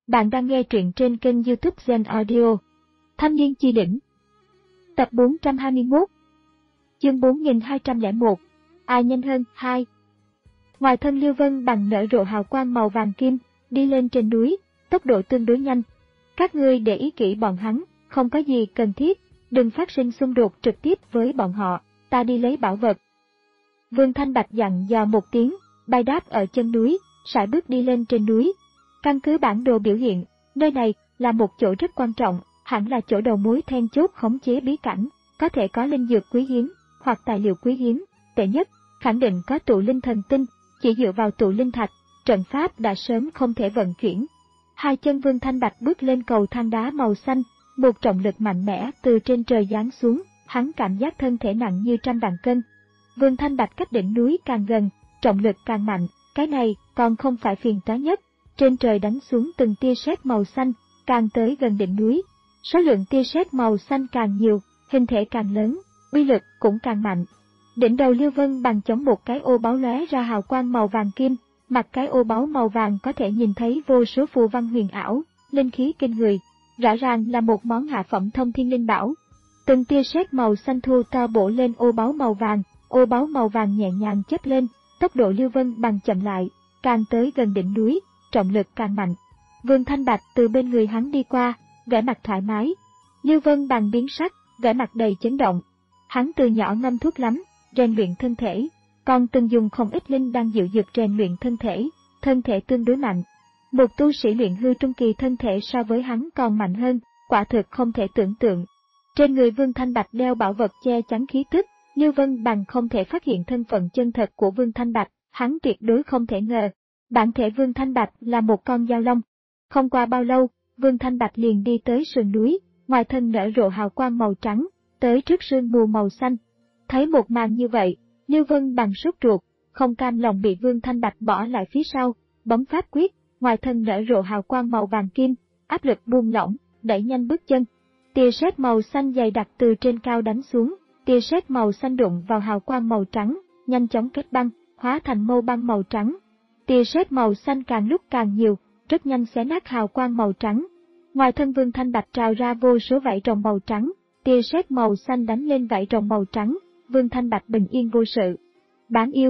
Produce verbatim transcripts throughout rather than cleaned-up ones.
Bạn đang nghe truyện trên kênh YouTube Zen Audio. Thanh niên chi đỉnh. Tập bốn trăm hai mươi mốt. Chương bốn nghìn hai trăm lẻ một. Ai nhanh hơn? hai. Ngoài thân Lưu Vân Bằng nở rộ hào quang màu vàng kim, đi lên trên núi, tốc độ tương đối nhanh. Các ngươi để ý kỹ bọn hắn, không có gì cần thiết, đừng phát sinh xung đột trực tiếp với bọn họ, ta đi lấy bảo vật. Vương Thanh Bạch dặn dò một tiếng, bay đáp ở chân núi, sải bước đi lên trên núi. Căn cứ bản đồ biểu hiện, nơi này là một chỗ rất quan trọng, hẳn là chỗ đầu mối then chốt khống chế bí cảnh, có thể có linh dược quý hiếm, hoặc tài liệu quý hiếm, tệ nhất, khẳng định có tụ linh thần tinh, chỉ dựa vào tụ linh thạch, trận pháp đã sớm không thể vận chuyển. Hai chân Vương Thanh Bạch bước lên cầu thang đá màu xanh, một trọng lực mạnh mẽ từ trên trời giáng xuống, hắn cảm giác thân thể nặng như trăm vạn cân. Vương Thanh Bạch cách đỉnh núi càng gần, trọng lực càng mạnh, cái này còn không phải phiền toái nhất. Trên trời đánh xuống từng tia sét màu xanh, càng tới gần đỉnh núi, số lượng tia sét màu xanh càng nhiều, hình thể càng lớn, uy lực cũng càng mạnh. Đỉnh đầu Lưu Vân Bằng chống một cái ô báu lóe ra hào quang màu vàng kim, mặt cái ô báu màu vàng có thể nhìn thấy vô số phù văn huyền ảo, linh khí kinh người, rõ ràng là một món hạ phẩm thông thiên linh bảo. Từng tia sét màu xanh thu to bổ lên ô báu màu vàng, ô báu màu vàng nhẹ nhàng chớp lên, tốc độ Lưu Vân Bằng chậm lại, càng tới gần đỉnh núi, trọng lực càng mạnh. Vương Thanh Bạch từ bên người hắn đi qua, vẻ mặt thoải mái. Lưu Vân Bằng biến sắc, vẻ mặt đầy chấn động. Hắn từ nhỏ ngâm thuốc lắm, rèn luyện thân thể, còn từng dùng không ít linh đan dịu dược rèn luyện thân thể, thân thể tương đối mạnh. Một tu sĩ luyện hư trung kỳ thân thể so với hắn còn mạnh hơn, quả thực không thể tưởng tượng. Trên người Vương Thanh Bạch đeo bảo vật che chắn khí tức, Lưu Vân Bằng không thể phát hiện thân phận chân thật của Vương Thanh Bạch, hắn tuyệt đối không thể ngờ. Bản thể Vương Thanh Bạch là một con dao long. Không qua bao lâu, Vương Thanh Bạch liền đi tới sườn núi, ngoài thân nở rộ hào quang màu trắng, tới trước sương mù màu xanh. Thấy một màn như vậy, Lưu Vân Bằng sốt ruột, không cam lòng bị Vương Thanh Bạch bỏ lại phía sau, bấm pháp quyết, ngoài thân nở rộ hào quang màu vàng kim, áp lực buông lỏng, đẩy nhanh bước chân. Tia sét màu xanh dày đặc từ trên cao đánh xuống, tia sét màu xanh đụng vào hào quang màu trắng, nhanh chóng kết băng, hóa thành mâu băng màu trắng. Tia sét màu xanh càng lúc càng nhiều, rất nhanh xé nát hào quang màu trắng. Ngoài thân Vương Thanh Bạch trào ra vô số vảy rồng màu trắng, tia sét màu xanh đánh lên vảy rồng màu trắng, Vương Thanh Bạch bình yên vô sự. Bán yêu.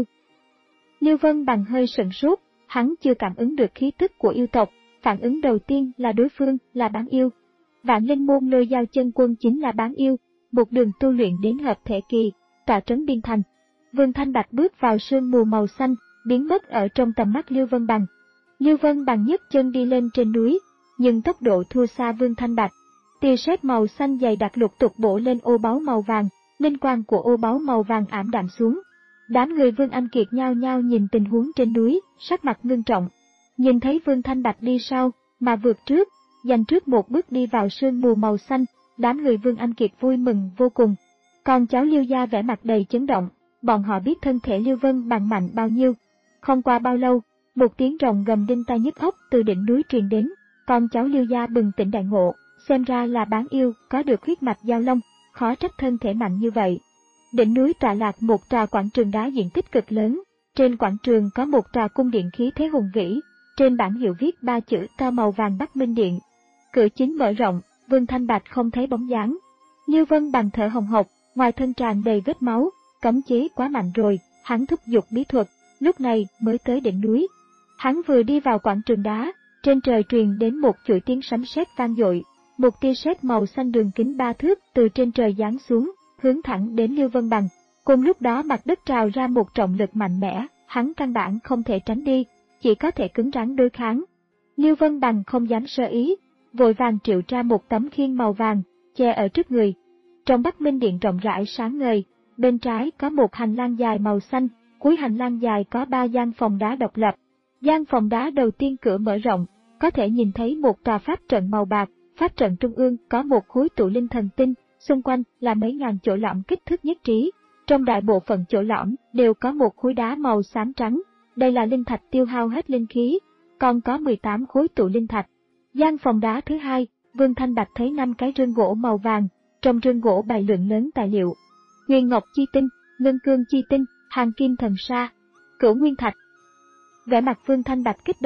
Lưu Vân Bằng hơi sửng sốt, hắn chưa cảm ứng được khí tức của yêu tộc, phản ứng đầu tiên là đối phương là bán yêu. Vạn Linh môn Lôi Dao Chân Quân chính là bán yêu, một đường tu luyện đến hợp thể kỳ, tọa trấn biên thành. Vương Thanh Bạch bước vào sương mù màu xanh, biến mất ở trong tầm mắt Lưu Vân Bằng. Lưu Vân Bằng nhấc chân đi lên trên núi, nhưng tốc độ thua xa Vương Thanh Bạch. Tia sét màu xanh dày đặc lục tục bổ lên ô báu màu vàng, linh quang của ô báu màu vàng ảm đạm xuống. Đám người Vương Anh Kiệt nhao nhao nhìn tình huống trên núi, sắc mặt ngưng trọng. Nhìn thấy Vương Thanh Bạch đi sau, mà vượt trước, giành trước một bước đi vào sương mù màu xanh, đám người Vương Anh Kiệt vui mừng vô cùng. Còn cháu Lưu gia vẻ mặt đầy chấn động, bọn họ biết thân thể Lưu Vân Bằng mạnh bao nhiêu. Không qua bao lâu, một tiếng rồng gầm đinh tai nhức óc từ đỉnh núi truyền đến, con cháu Lưu gia bừng tỉnh đại ngộ, xem ra là bán yêu có được huyết mạch giao long, khó trách thân thể mạnh như vậy. Đỉnh núi tọa lạc một tòa quảng trường đá diện tích cực lớn, trên quảng trường có một tòa cung điện khí thế hùng vĩ, trên bảng hiệu viết ba chữ to màu vàng Bắc Minh Điện. Cửa chính mở rộng, Vương Thanh Bạch không thấy bóng dáng. Lưu Vân Bằng thở hồng hộc, ngoài thân tràn đầy vết máu, cấm chế quá mạnh rồi, hắn thúc giục bí thuật, lúc này mới tới đỉnh núi. Hắn vừa đi vào quảng trường đá, trên trời truyền đến một chuỗi tiếng sấm sét vang dội, một tia sét màu xanh đường kính ba thước từ trên trời giáng xuống, hướng thẳng đến Lưu Vân Bằng. Cùng lúc đó mặt đất trào ra một trọng lực mạnh mẽ, hắn căn bản không thể tránh đi, chỉ có thể cứng rắn đối kháng. Lưu Vân Bằng không dám sơ ý, vội vàng triệu ra một tấm khiên màu vàng, che ở trước người. Trong Bắc Minh Điện rộng rãi sáng ngời, bên trái có một hành lang dài màu xanh, cuối hành lang dài có ba gian phòng đá độc lập. Gian phòng đá đầu tiên cửa mở rộng, có thể nhìn thấy một tòa pháp trận màu bạc, pháp trận trung ương có một khối tụ linh thần tinh, xung quanh là mấy ngàn chỗ lõm kích thước nhất trí. Trong đại bộ phận chỗ lõm đều có một khối đá màu xám trắng, đây là linh thạch tiêu hao hết linh khí, còn có mười tám khối tụ linh thạch. Gian phòng đá thứ hai, Vương Thanh Bạch thấy năm cái rương gỗ màu vàng, trong rương gỗ bày lượng lớn tài liệu. Huyền ngọc chi tinh, ngân cương chi tinh, hàng kim thần sa, cửu nguyên thạch. Vẻ mặt Vương Thanh Bạch kích động,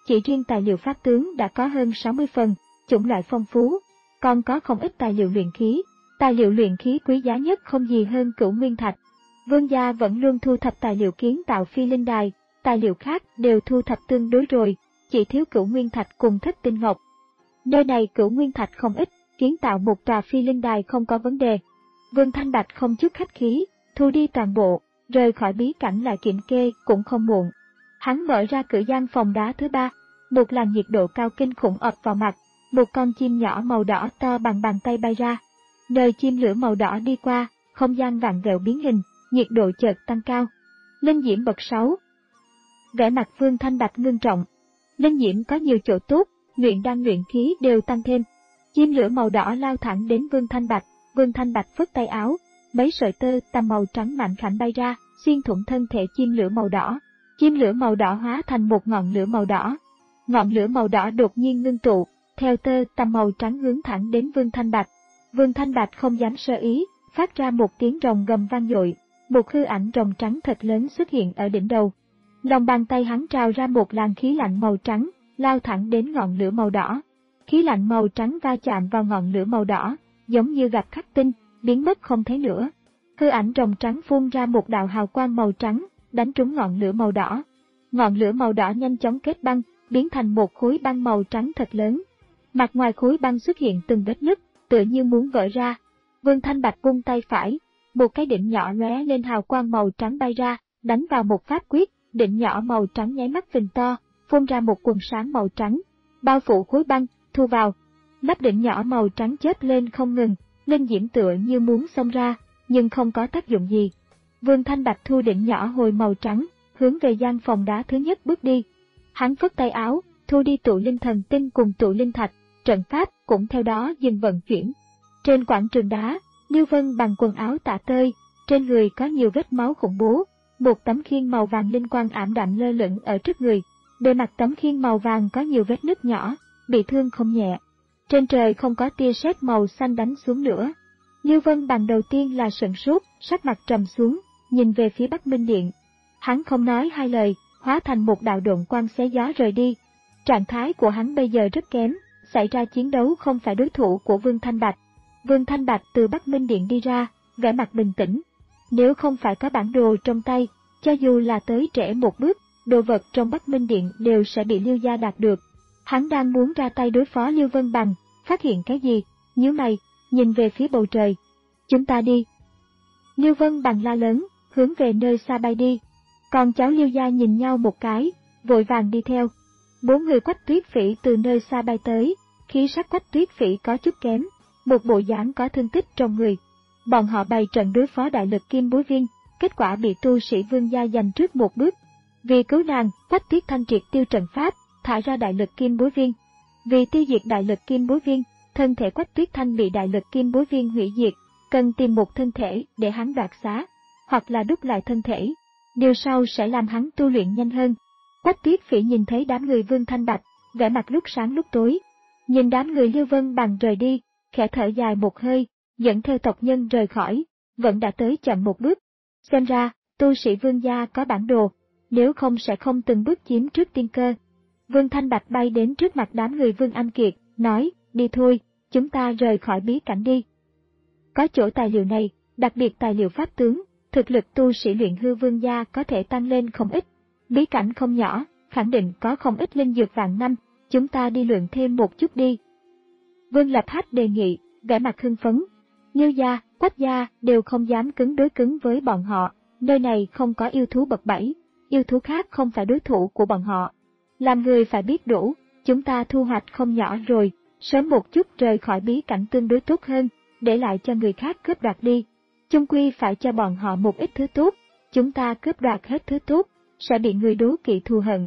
chỉ riêng tài liệu pháp tướng đã có hơn sáu mươi phần, chủng loại phong phú, còn có không ít tài liệu luyện khí. Tài liệu luyện khí quý giá nhất không gì hơn Cửu Nguyên Thạch. Vương gia vẫn luôn thu thập tài liệu kiến tạo phi linh đài, tài liệu khác đều thu thập tương đối rồi, chỉ thiếu Cửu Nguyên Thạch cùng Thất Tinh Ngọc. Nơi này Cửu Nguyên Thạch không ít, kiến tạo một tòa phi linh đài không có vấn đề. Vương Thanh Bạch không chút khách khí, thu đi toàn bộ, rời khỏi bí cảnh lại kiểm kê cũng không muộn. Hắn mở ra cửa gian phòng đá thứ ba, một làn nhiệt độ cao kinh khủng ập vào mặt, một con chim nhỏ màu đỏ to bằng bàn tay bay ra. Nơi chim lửa màu đỏ đi qua, không gian vặn vẹo biến hình, nhiệt độ chợt tăng cao. Linh diễm bậc sáu. Vẻ mặt Vương Thanh Bạch ngưng trọng. Linh diễm có nhiều chỗ tốt, luyện đan luyện khí đều tăng thêm. Chim lửa màu đỏ lao thẳng đến Vương Thanh Bạch, Vương Thanh Bạch phất tay áo, mấy sợi tơ tằm màu trắng mạnh khảnh bay ra, xuyên thủng thân thể chim lửa màu đỏ. Chim lửa màu đỏ hóa thành một ngọn lửa màu đỏ. Ngọn lửa màu đỏ đột nhiên ngưng tụ, theo tơ tằm màu trắng hướng thẳng đến Vương Thanh Bạch. Vương Thanh Bạch không dám sơ ý, phát ra một tiếng rồng gầm vang dội, một hư ảnh rồng trắng thật lớn xuất hiện ở đỉnh đầu. Lòng bàn tay hắn trào ra một làn khí lạnh màu trắng, lao thẳng đến ngọn lửa màu đỏ. Khí lạnh màu trắng va chạm vào ngọn lửa màu đỏ, giống như gặp khắc tinh, biến mất không thấy nữa. Hư ảnh rồng trắng phun ra một đạo hào quang màu trắng, đánh trúng ngọn lửa màu đỏ. Ngọn lửa màu đỏ nhanh chóng kết băng, biến thành một khối băng màu trắng thật lớn. Mặt ngoài khối băng xuất hiện từng vết nứt, tựa như muốn vỡ ra. Vương Thanh Bạch vung tay phải, một cái đỉnh nhỏ lóe lên hào quang màu trắng bay ra, đánh vào một pháp quyết, đỉnh nhỏ màu trắng nháy mắt phình to, phun ra một quần sáng màu trắng, bao phủ khối băng, thu vào. Nắp đỉnh nhỏ màu trắng chớp lên không ngừng, linh diễm tựa như muốn xông ra, nhưng không có tác dụng gì. Vương Thanh Bạch thu đỉnh nhỏ hồi màu trắng, hướng về gian phòng đá thứ nhất bước đi. Hắn phất tay áo, thu đi tụ linh thần tinh cùng tụ linh thạch, trận pháp cũng theo đó dừng vận chuyển. Trên quảng trường đá, Lưu Vân bằng quần áo tả tơi, trên người có nhiều vết máu khủng bố, một tấm khiên màu vàng linh quang ảm đạm lơ lửng ở trước người. Bề mặt tấm khiên màu vàng có nhiều vết nứt nhỏ, bị thương không nhẹ. Trên trời không có tia sét màu xanh đánh xuống nữa. Lưu Vân bằng đầu tiên là sửng sốt, sắc mặt trầm xuống, nhìn về phía Bắc Minh Điện. Hắn không nói hai lời, hóa thành một đạo độn quang xé gió rời đi. Trạng thái của hắn bây giờ rất kém, xảy ra chiến đấu không phải đối thủ của Vương Thanh Bạch. Vương Thanh Bạch từ Bắc Minh Điện đi ra, vẻ mặt bình tĩnh. Nếu không phải có bản đồ trong tay, cho dù là tới trễ một bước, đồ vật trong Bắc Minh Điện đều sẽ bị Lưu gia đạt được. Hắn đang muốn ra tay đối phó Lưu Vân Bằng, phát hiện cái gì, nhíu mày, nhìn về phía bầu trời. Chúng ta đi. Lưu Vân Bằng la lớn, hướng về nơi xa bay đi. Còn cháu Lưu gia nhìn nhau một cái, vội vàng đi theo. Bốn người Quách Tuyết Phỉ từ nơi xa bay tới, khí sắc Quách Tuyết Phỉ có chút kém, một bộ dáng có thương tích trong người. Bọn họ bày trận đối phó đại lực Kim Bối Viên, kết quả bị tu sĩ Vương gia giành trước một bước. Vì cứu nàng, Quách Tuyết Thanh triệt tiêu trận pháp, thả ra đại lực Kim Bối Viên. Vì tiêu diệt đại lực Kim Bối Viên, thân thể Quách Tuyết Thanh bị đại lực Kim Bối Viên hủy diệt, cần tìm một thân thể để hắn đoạt xá, hoặc là đúc lại thân thể. Điều sau sẽ làm hắn tu luyện nhanh hơn. Quách Tuyết Phỉ nhìn thấy đám người Vương Thanh Bạch, vẻ mặt lúc sáng lúc tối. Nhìn đám người Lưu Vân Bằng rời đi, khẽ thở dài một hơi, dẫn theo tộc nhân rời khỏi, vẫn đã tới chậm một bước. Xem ra, tu sĩ Vương gia có bản đồ, nếu không sẽ không từng bước chiếm trước tiên cơ. Vương Thanh Bạch bay đến trước mặt đám người Vương Anh Kiệt, nói, đi thôi, chúng ta rời khỏi bí cảnh đi. Có chỗ tài liệu này, đặc biệt tài liệu pháp tướng, thực lực tu sĩ luyện hư Vương gia có thể tăng lên không ít. Bí cảnh không nhỏ, khẳng định có không ít linh dược vạn năm, chúng ta đi luyện thêm một chút đi. Vương Lập Hách đề nghị, vẻ mặt hưng phấn. Lưu gia, Quách gia đều không dám cứng đối cứng với bọn họ, nơi này không có yêu thú bậc bảy, yêu thú khác không phải đối thủ của bọn họ. Làm người phải biết đủ, chúng ta thu hoạch không nhỏ rồi, sớm một chút rời khỏi bí cảnh tương đối tốt hơn, để lại cho người khác cướp đoạt đi. Chung quy phải cho bọn họ một ít thứ tốt, chúng ta cướp đoạt hết thứ tốt, sẽ bị người đố kỵ thù hận.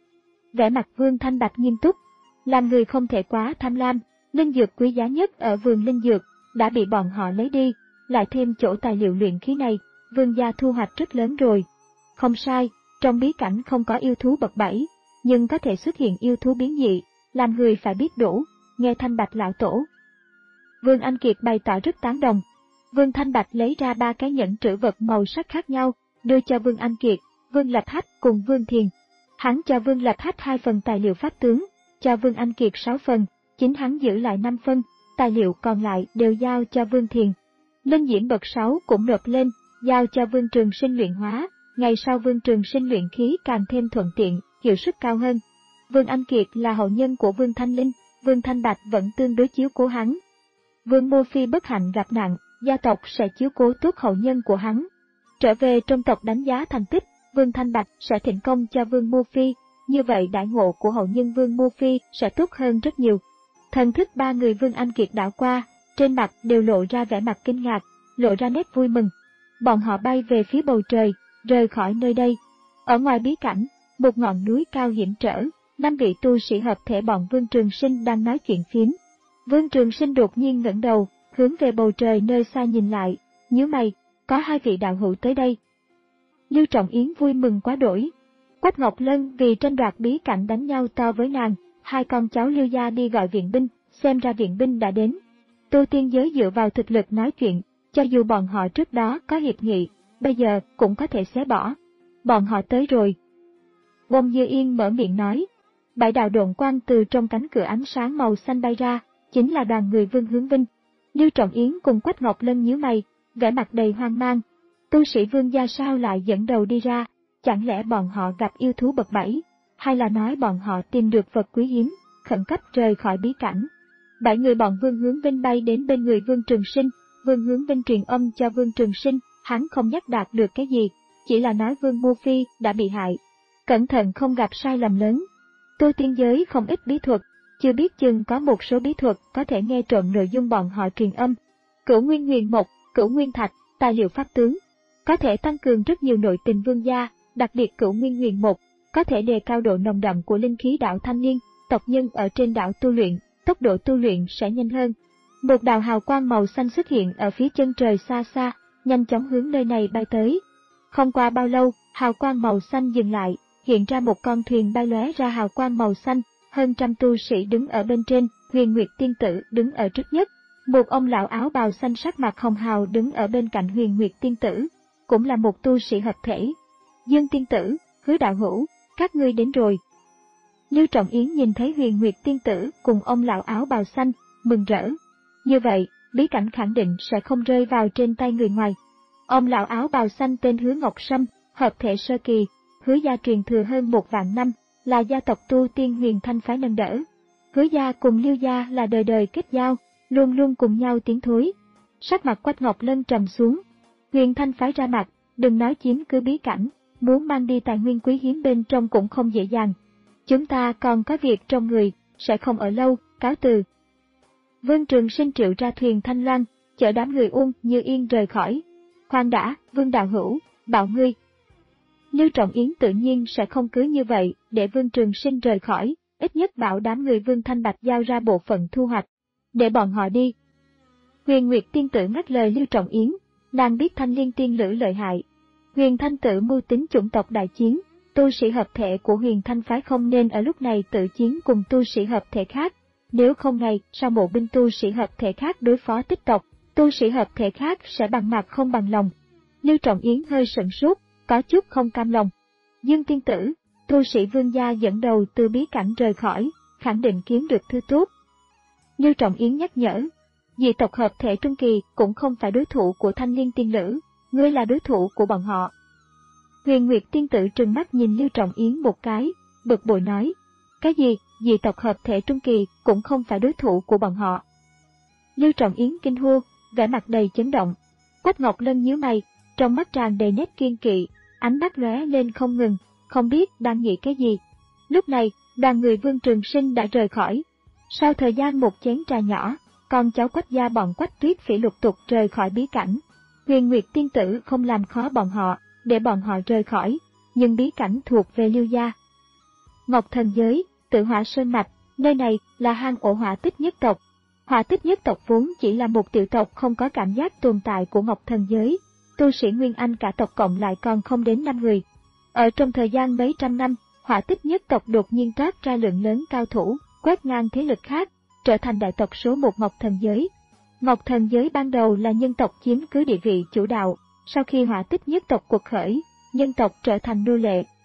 Vẻ mặt Vương Thanh Bạch nghiêm túc, làm người không thể quá tham lam, linh dược quý giá nhất ở vườn linh dược đã bị bọn họ lấy đi, lại thêm chỗ tài liệu luyện khí này, Vương gia thu hoạch rất lớn rồi. Không sai, trong bí cảnh không có yêu thú bậc bảy, nhưng có thể xuất hiện yêu thú biến dị, làm người phải biết đủ, nghe Thanh Bạch lão tổ. Vương Anh Kiệt bày tỏ rất tán đồng. Vương Thanh Bạch lấy ra ba cái nhẫn trữ vật màu sắc khác nhau, đưa cho Vương Anh Kiệt, Vương Lập Hách cùng Vương Thiền. Hắn cho Vương Lập Hách hai phần tài liệu pháp tướng, cho Vương Anh Kiệt sáu phần, chính hắn giữ lại năm phân, tài liệu còn lại đều giao cho Vương Thiền. Linh Diễm bậc sáu cũng nộp lên, giao cho Vương Trường Sinh luyện hóa, ngày sau Vương Trường Sinh luyện khí càng thêm thuận tiện, hiệu suất cao hơn. Vương Anh Kiệt là hậu nhân của Vương Thanh Linh, Vương Thanh Bạch vẫn tương đối chiếu cố hắn. Vương Mô Phi bất hạnh gặp nạn, gia tộc sẽ chiếu cố tốt hậu nhân của hắn. Trở về trong tộc đánh giá thành tích, Vương Thanh Bạch sẽ thịnh công cho Vương Mô Phi, như vậy đãi ngộ của hậu nhân Vương Mô Phi sẽ tốt hơn rất nhiều. Thần thức ba người Vương Anh Kiệt đảo qua, trên mặt đều lộ ra vẻ mặt kinh ngạc, lộ ra nét vui mừng. Bọn họ bay về phía bầu trời, rời khỏi nơi đây. Ở ngoài bí cảnh, một ngọn núi cao hiểm trở, năm vị tu sĩ hợp thể bọn Vương Trường Sinh đang nói chuyện phiếm. Vương Trường Sinh đột nhiên ngẩng đầu, hướng về bầu trời nơi xa nhìn lại, nhíu mày, có hai vị đạo hữu tới đây. Lưu Trọng Yến vui mừng quá đổi. Quách Ngọc Lân vì tranh đoạt bí cảnh đánh nhau to với nàng, hai con cháu Lưu gia đi gọi viện binh, xem ra viện binh đã đến. Tu tiên giới dựa vào thực lực nói chuyện, cho dù bọn họ trước đó có hiệp nghị, bây giờ cũng có thể xé bỏ. Bọn họ tới rồi. Bông Dư Yên mở miệng nói. Bảy đạo độn quang từ trong cánh cửa ánh sáng màu xanh bay ra, chính là đoàn người Vương Hướng Vinh. Lưu Trọng Yến cùng Quách Ngọc Lân nhíu mày, vẻ mặt đầy hoang mang. Tu sĩ Vương gia sao lại dẫn đầu đi ra, chẳng lẽ bọn họ gặp yêu thú bậc bảy, hay là nói bọn họ tìm được vật quý hiếm, khẩn cấp rời khỏi bí cảnh. Bảy người bọn Vương Hướng Vinh bay đến bên người Vương Trường Sinh, Vương Hướng Vinh truyền âm cho Vương Trường Sinh, hắn không nhắc đạt được cái gì, chỉ là nói Vương Mô Phi đã bị hại. Cẩn thận không gặp sai lầm lớn. Tu tiên giới không ít bí thuật, chưa biết chừng có một số bí thuật có thể nghe trộm nội dung bọn họ truyền âm. Cửu Nguyên Huyền Mộc, Cửu Nguyên Thạch, tài liệu pháp tướng, có thể tăng cường rất nhiều nội tình vương gia, đặc biệt Cửu Nguyên Huyền Mộc, có thể đề cao độ nồng đậm của linh khí đảo thanh niên, tộc nhân ở trên đảo tu luyện, tốc độ tu luyện sẽ nhanh hơn. Một đạo hào quang màu xanh xuất hiện ở phía chân trời xa xa, nhanh chóng hướng nơi này bay tới. Không qua bao lâu, hào quang màu xanh dừng lại, hiện ra một con thuyền bay lóe ra hào quang màu xanh, hơn trăm tu sĩ đứng ở bên trên, Huyền Nguyệt Tiên Tử đứng ở trước nhất. Một ông lão áo bào xanh sắc mặt hồng hào đứng ở bên cạnh Huyền Nguyệt Tiên Tử, cũng là một tu sĩ hợp thể. Dương Tiên Tử, Hứa đạo hữu, các ngươi đến rồi. Lưu Trọng Yến nhìn thấy Huyền Nguyệt Tiên Tử cùng ông lão áo bào xanh, mừng rỡ. Như vậy, bí cảnh khẳng định sẽ không rơi vào trên tay người ngoài. Ông lão áo bào xanh tên Hứa Ngọc Sâm, hợp thể sơ kỳ, Hứa gia truyền thừa hơn một vạn năm, là gia tộc tu tiên Huyền Thanh phái nâng đỡ. Hứa gia cùng Lưu gia là đời đời kết giao, luôn luôn cùng nhau tiến thối. Sắc mặt Quách Ngọc Lân trầm xuống. Huyền Thanh phái ra mặt, đừng nói chiếm cứ bí cảnh, muốn mang đi tài nguyên quý hiếm bên trong cũng không dễ dàng. Chúng ta còn có việc trong người, sẽ không ở lâu, cáo từ. Vương Trường Sinh triệu ra thuyền Thanh Loan, chở đám người Uông Như Yên rời khỏi. Khoan đã, Vương đạo hữu, bảo ngươi. Lưu Trọng Yến tự nhiên sẽ không cứ như vậy để Vương Trường Sinh rời khỏi, ít nhất bảo đám người Vương Thanh Bạch giao ra bộ phận thu hoạch, để bọn họ đi. Huyền Nguyệt Tiên Tử ngắt lời Lưu Trọng Yến, nàng biết Thanh Liên Tiên Lữ lợi hại. Huyền Thanh tự mưu tính chủng tộc đại chiến, tu sĩ hợp thể của Huyền Thanh phái không nên ở lúc này tự chiến cùng tu sĩ hợp thể khác. Nếu không ngày sau mộ binh tu sĩ hợp thể khác đối phó tích tộc, tu sĩ hợp thể khác sẽ bằng mặt không bằng lòng. Lưu Trọng Yến hơi sửng sốt, có chút không cam lòng. Dương Tiên Tử, tu sĩ Vương gia dẫn đầu từ bí cảnh rời khỏi, khẳng định kiếm được thứ tốt. Lưu Trọng Yến nhắc nhở, dị tộc hợp thể trung kỳ cũng không phải đối thủ của Thanh Liên Tiên Lữ, ngươi là đối thủ của bọn họ. Huyền Nguyệt Tiên Tử trừng mắt nhìn Lưu Trọng Yến một cái, bực bội nói, cái gì, dị tộc hợp thể trung kỳ cũng không phải đối thủ của bọn họ. Lưu Trọng Yến kinh hô, vẻ mặt đầy chấn động. Quách Ngọc Lân nhíu mày, trong mắt tràn đầy nét kiên kỵ, ánh mắt lóe lên không ngừng, không biết đang nghĩ cái gì. Lúc này, đoàn người Vương Trường Sinh đã rời khỏi. Sau thời gian một chén trà nhỏ, con cháu Quách gia bọn Quách Tuyết Phỉ lục tục rời khỏi bí cảnh. Huyền Nguyệt Tiên Tử không làm khó bọn họ, để bọn họ rời khỏi, nhưng bí cảnh thuộc về Lưu gia. Ngọc Thần Giới, Tự Hỏa Sơn Mạch, nơi này là hang ổ Hỏa Tích Nhất tộc. Hỏa Tích Nhất tộc vốn chỉ là một tiểu tộc không có cảm giác tồn tại của Ngọc Thần Giới. Tu sĩ Nguyên Anh cả tộc cộng lại còn không đến năm người. Ở trong thời gian mấy trăm năm, Hỏa Tích Nhất tộc đột nhiên toát ra lượng lớn cao thủ, quét ngang thế lực khác, trở thành đại tộc số một Ngọc Thần Giới. Ngọc Thần Giới ban đầu là nhân tộc chiếm cứ địa vị chủ đạo, sau khi Hỏa Tích Nhất tộc quật khởi, nhân tộc trở thành nô lệ,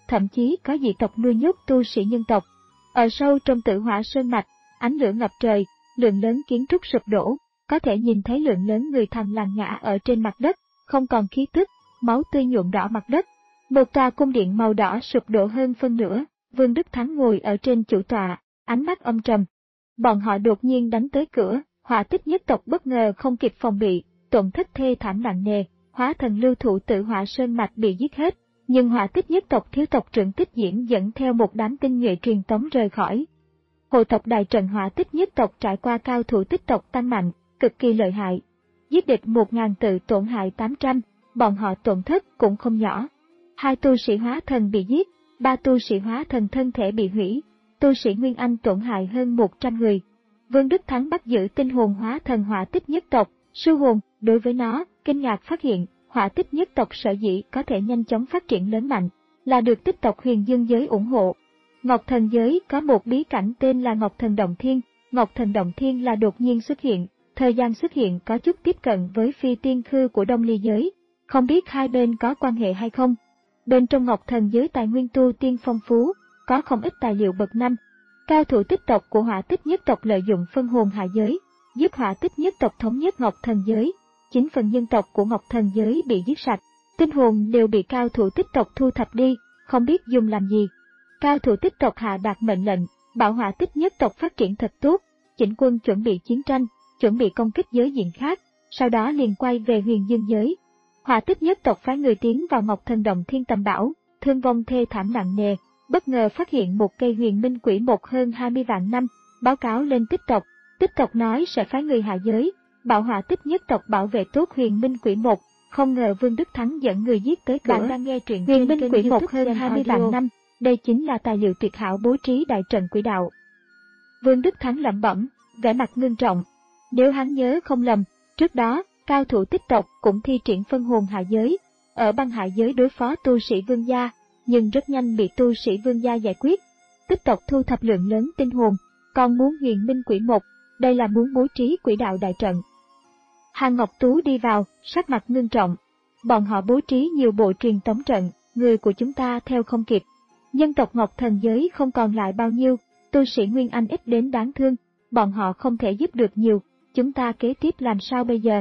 thậm chí có dị tộc nuôi nhốt tu sĩ nhân tộc. Ở sâu trong Tử Hỏa Sơn mạch, ánh lửa ngập trời, lượng lớn kiến trúc sụp đổ, có thể nhìn thấy lượng lớn người thằn lằn ngã ở trên mặt đất, không còn khí tức, máu tươi nhuộm đỏ mặt đất. Một tòa cung điện màu đỏ sụp đổ hơn phân nửa, Vương Đức Thắng ngồi ở trên chủ tọa, ánh mắt âm trầm. Bọn họ đột nhiên đánh tới cửa, Hỏa Tích nhất tộc bất ngờ không kịp phòng bị, tổn thất thê thảm nặng nề, hóa thần lưu thủ Tử Hỏa Sơn mạch bị giết hết, nhưng Hỏa Tích nhất tộc thiếu tộc trưởng Tích Diễm dẫn theo một đám tinh nhuệ truyền tống rời khỏi. Hộ tộc đại trận Hỏa Tích nhất tộc trải qua cao thủ tích tộc tăng mạnh, cực kỳ lợi hại. Giết địch một ngàn tự tổn hại tám trăm, bọn họ tổn thất cũng không nhỏ. Hai tu sĩ hóa thần bị giết, ba tu sĩ hóa thần thân thể bị hủy, tu sĩ Nguyên Anh tổn hại hơn một trăm người. Vương Đức Thắng bắt giữ tinh hồn hóa thần Hỏa Tích nhất tộc, su hồn, đối với nó, kinh ngạc phát hiện, Hỏa Tích nhất tộc sở dĩ có thể nhanh chóng phát triển lớn mạnh, là được tích tộc Huyền Dương giới ủng hộ. Ngọc Thần giới có một bí cảnh tên là Ngọc Thần Động Thiên, Ngọc Thần Động Thiên là đột nhiên xuất hiện, thời gian xuất hiện có chút tiếp cận với phi tiên khư của Đông Ly giới, không biết hai bên có quan hệ hay không. Bên trong Ngọc Thần giới tài nguyên tu tiên phong phú, có không ít tài liệu bậc năm. Cao thủ tích tộc của Hỏa Tích nhất tộc lợi dụng phân hồn hạ giới, giúp Hỏa Tích nhất tộc thống nhất Ngọc Thần giới. Chính phần nhân tộc của Ngọc Thần giới bị giết sạch, tinh hồn đều bị cao thủ tích tộc thu thập đi, không biết dùng làm gì. Cao thủ tích tộc hạ đạt mệnh lệnh, bảo Hỏa Tích nhất tộc phát triển thật tốt, chỉnh quân chuẩn bị chiến tranh, chuẩn bị công kích giới diện khác, sau đó liền quay về Huyền Dương giới. Hỏa Tích nhất tộc phái người tiến vào Ngọc Thần Động Thiên tầm bảo, thương vong thê thảm nặng nề, bất ngờ phát hiện một cây huyền minh quỷ một hơn hai mươi vạn năm, báo cáo lên tích tộc. Tích tộc nói sẽ phái người hạ giới, bảo Hỏa Tích nhất tộc bảo vệ tốt huyền minh quỷ một. Không ngờ Vương Đức Thắng dẫn người giết tới cửa. Bạn đang nghe truyện huyền minh quỷ một hơn hai mươi vạn năm, đây chính là tài liệu tuyệt hảo bố trí đại trận quỷ đạo. Vương Đức Thắng lẩm bẩm, vẻ mặt ngưng trọng. Nếu hắn nhớ không lầm, trước đó, cao thủ tích tộc cũng thi triển phân hồn hạ giới, ở băng hạ giới đối phó tu sĩ vương gia, nhưng rất nhanh bị tu sĩ vương gia giải quyết. Tích tộc thu thập lượng lớn tinh hồn, còn muốn huyền minh quỷ một, đây là muốn bố trí quỷ đạo đại trận. Hàng Ngọc Tú đi vào, sắc mặt ngưng trọng. Bọn họ bố trí nhiều bộ truyền tống trận, người của chúng ta theo không kịp. Nhân tộc Ngọc Thần giới không còn lại bao nhiêu, tu sĩ Nguyên Anh ít đến đáng thương, bọn họ không thể giúp được nhiều, chúng ta kế tiếp làm sao bây giờ?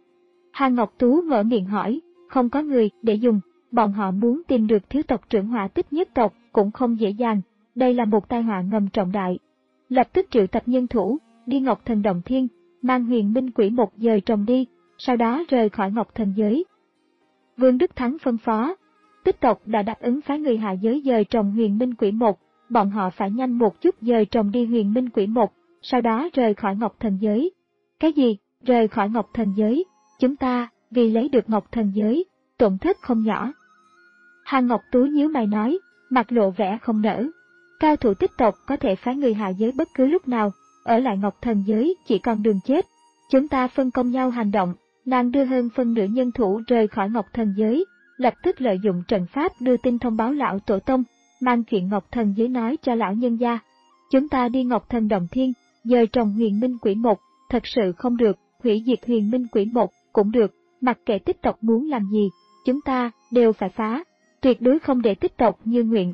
Hàng Ngọc Tú mở miệng hỏi, không có người để dùng, bọn họ muốn tìm được thiếu tộc trưởng Hỏa Tích nhất tộc cũng không dễ dàng, đây là một tai họa ngầm trọng đại. Lập tức triệu tập nhân thủ, đi Ngọc Thần Động Thiên, mang huyền minh quỷ một dời trồng đi, sau đó rời khỏi Ngọc Thần giới. Vương Đức Thắng phân phó, tích tộc đã đáp ứng phái người hạ giới dời trồng huyền minh quỷ một, bọn họ phải nhanh một chút dời trồng đi huyền minh quỷ một, sau đó rời khỏi Ngọc Thần giới. Cái gì, rời khỏi Ngọc Thần giới? Chúng ta, vì lấy được Ngọc Thần giới, tổn thất không nhỏ. Hàng Ngọc Tú nhíu mày nói, mặt lộ vẻ không nỡ. Cao thủ tích tộc có thể phái người hạ giới bất cứ lúc nào, ở lại Ngọc Thần giới chỉ còn đường chết. Chúng ta phân công nhau hành động, nàng đưa hơn phân nửa nhân thủ rời khỏi Ngọc Thần giới, lập tức lợi dụng trận pháp đưa tin thông báo lão tổ tông, mang chuyện Ngọc Thần giới nói cho lão nhân gia. Chúng ta đi Ngọc Thần Động Thiên, dời trồng huyền minh quỷ một, thật sự không được, hủy diệt huyền minh quỷ một cũng được, mặc kệ tích tộc muốn làm gì, chúng ta đều phải phá, tuyệt đối không để tích tộc như nguyện.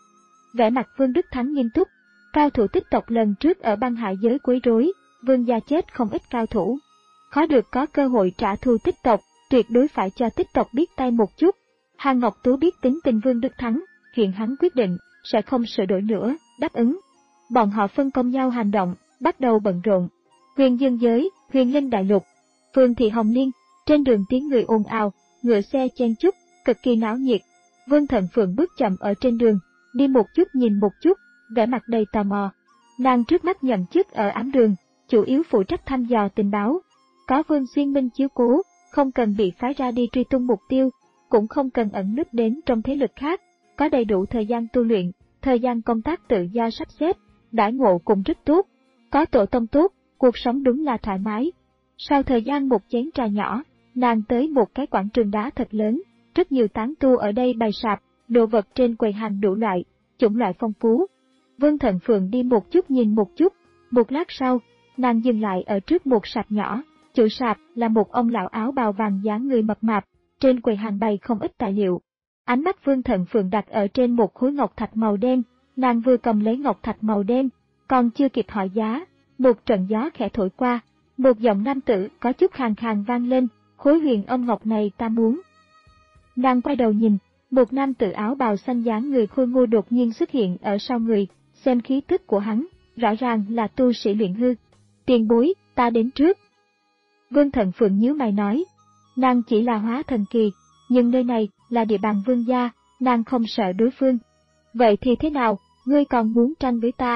Vẻ mặt Vương Đức Thắng nghiêm túc, cao thủ tích tộc lần trước ở băng hạ giới quấy rối, vương gia chết không ít cao thủ. Khó được có cơ hội trả thù tích tộc, tuyệt đối phải cho tích tộc biết tay một chút. Hàng Ngọc Tú biết tính tình Vương Đức Thắng, chuyện hắn quyết định, sẽ không sửa đổi nữa, đáp ứng. Bọn họ phân công nhau hành động, bắt đầu bận rộn. Huyền Dương giới, Huyền Linh Đại Lục, phường thị Hồng Liên, trên đường tiếng người ồn ào, ngựa xe chen chúc, cực kỳ náo nhiệt. Vương Thần Phượng bước chậm ở trên đường, đi một chút nhìn một chút, vẻ mặt đầy tò mò. Nàng trước mắt nhậm chức ở ám đường, chủ yếu phụ trách thăm dò tình báo. Có Vương Xuyên Minh chiếu cố, không cần bị phái ra đi truy tung mục tiêu, cũng không cần ẩn núp đến trong thế lực khác, có đầy đủ thời gian tu luyện, thời gian công tác tự do sắp xếp, đãi ngộ cũng rất tốt. Có tổ tông tốt, cuộc sống đúng là thoải mái. Sau thời gian một chén trà nhỏ, nàng tới một cái quảng trường đá thật lớn, rất nhiều tán tu ở đây bày sạp, đồ vật trên quầy hàng đủ loại, chủng loại phong phú. Vương Thần Phượng đi một chút nhìn một chút, một lát sau, nàng dừng lại ở trước một sạp nhỏ, chủ sạp là một ông lão áo bào vàng dáng người mập mạp, trên quầy hàng bày không ít tài liệu. Ánh mắt Vương Thận Phượng đặt ở trên một khối ngọc thạch màu đen, nàng vừa cầm lấy ngọc thạch màu đen, còn chưa kịp hỏi giá, một trận gió khẽ thổi qua, một giọng nam tử có chút khàn khàn vang lên, khối huyền âm ngọc này ta muốn. Nàng quay đầu nhìn, một nam tử áo bào xanh dáng người khôi ngô đột nhiên xuất hiện ở sau người, xem khí tức của hắn, rõ ràng là tu sĩ luyện hư. Tiền bối, ta đến trước. Vương Thận Phượng nhíu mày nói, nàng chỉ là hóa thần kỳ, nhưng nơi này là địa bàn Vương gia, nàng không sợ đối phương. Vậy thì thế nào, ngươi còn muốn tranh với ta?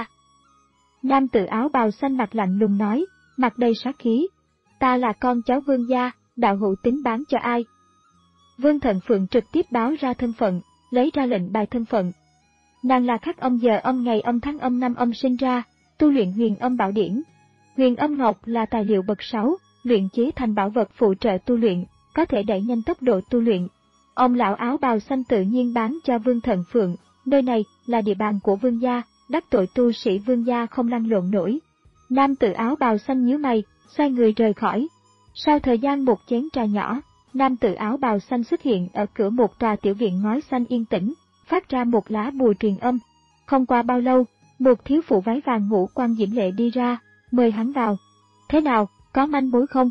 Nam tử áo bào xanh mặt lạnh lùng nói, mặt đầy sát khí. Ta là con cháu Vương gia, đạo hữu tính bán cho ai? Vương Thận Phượng trực tiếp báo ra thân phận, lấy ra lệnh bài thân phận. Nàng là khắc âm giờ âm ngày âm tháng âm năm âm sinh ra, tu luyện huyền âm bảo điển. Huyền âm ngọc là tài liệu bậc sáu, luyện chế thành bảo vật phụ trợ tu luyện, có thể đẩy nhanh tốc độ tu luyện. Ông lão áo bào xanh tự nhiên bán cho Vương Thận Phượng, nơi này là địa bàn của Vương gia, đắc tội tu sĩ Vương gia không lăn lộn nổi. Nam tử áo bào xanh nhíu mày, xoay người rời khỏi. Sau thời gian một chén trà nhỏ, nam tử áo bào xanh xuất hiện ở cửa một tòa tiểu viện ngói xanh yên tĩnh, phát ra một lá bùa truyền âm. Không qua bao lâu, một thiếu phụ váy vàng ngũ quan diễm lệ đi ra, mời hắn vào. Thế nào, có manh mối không?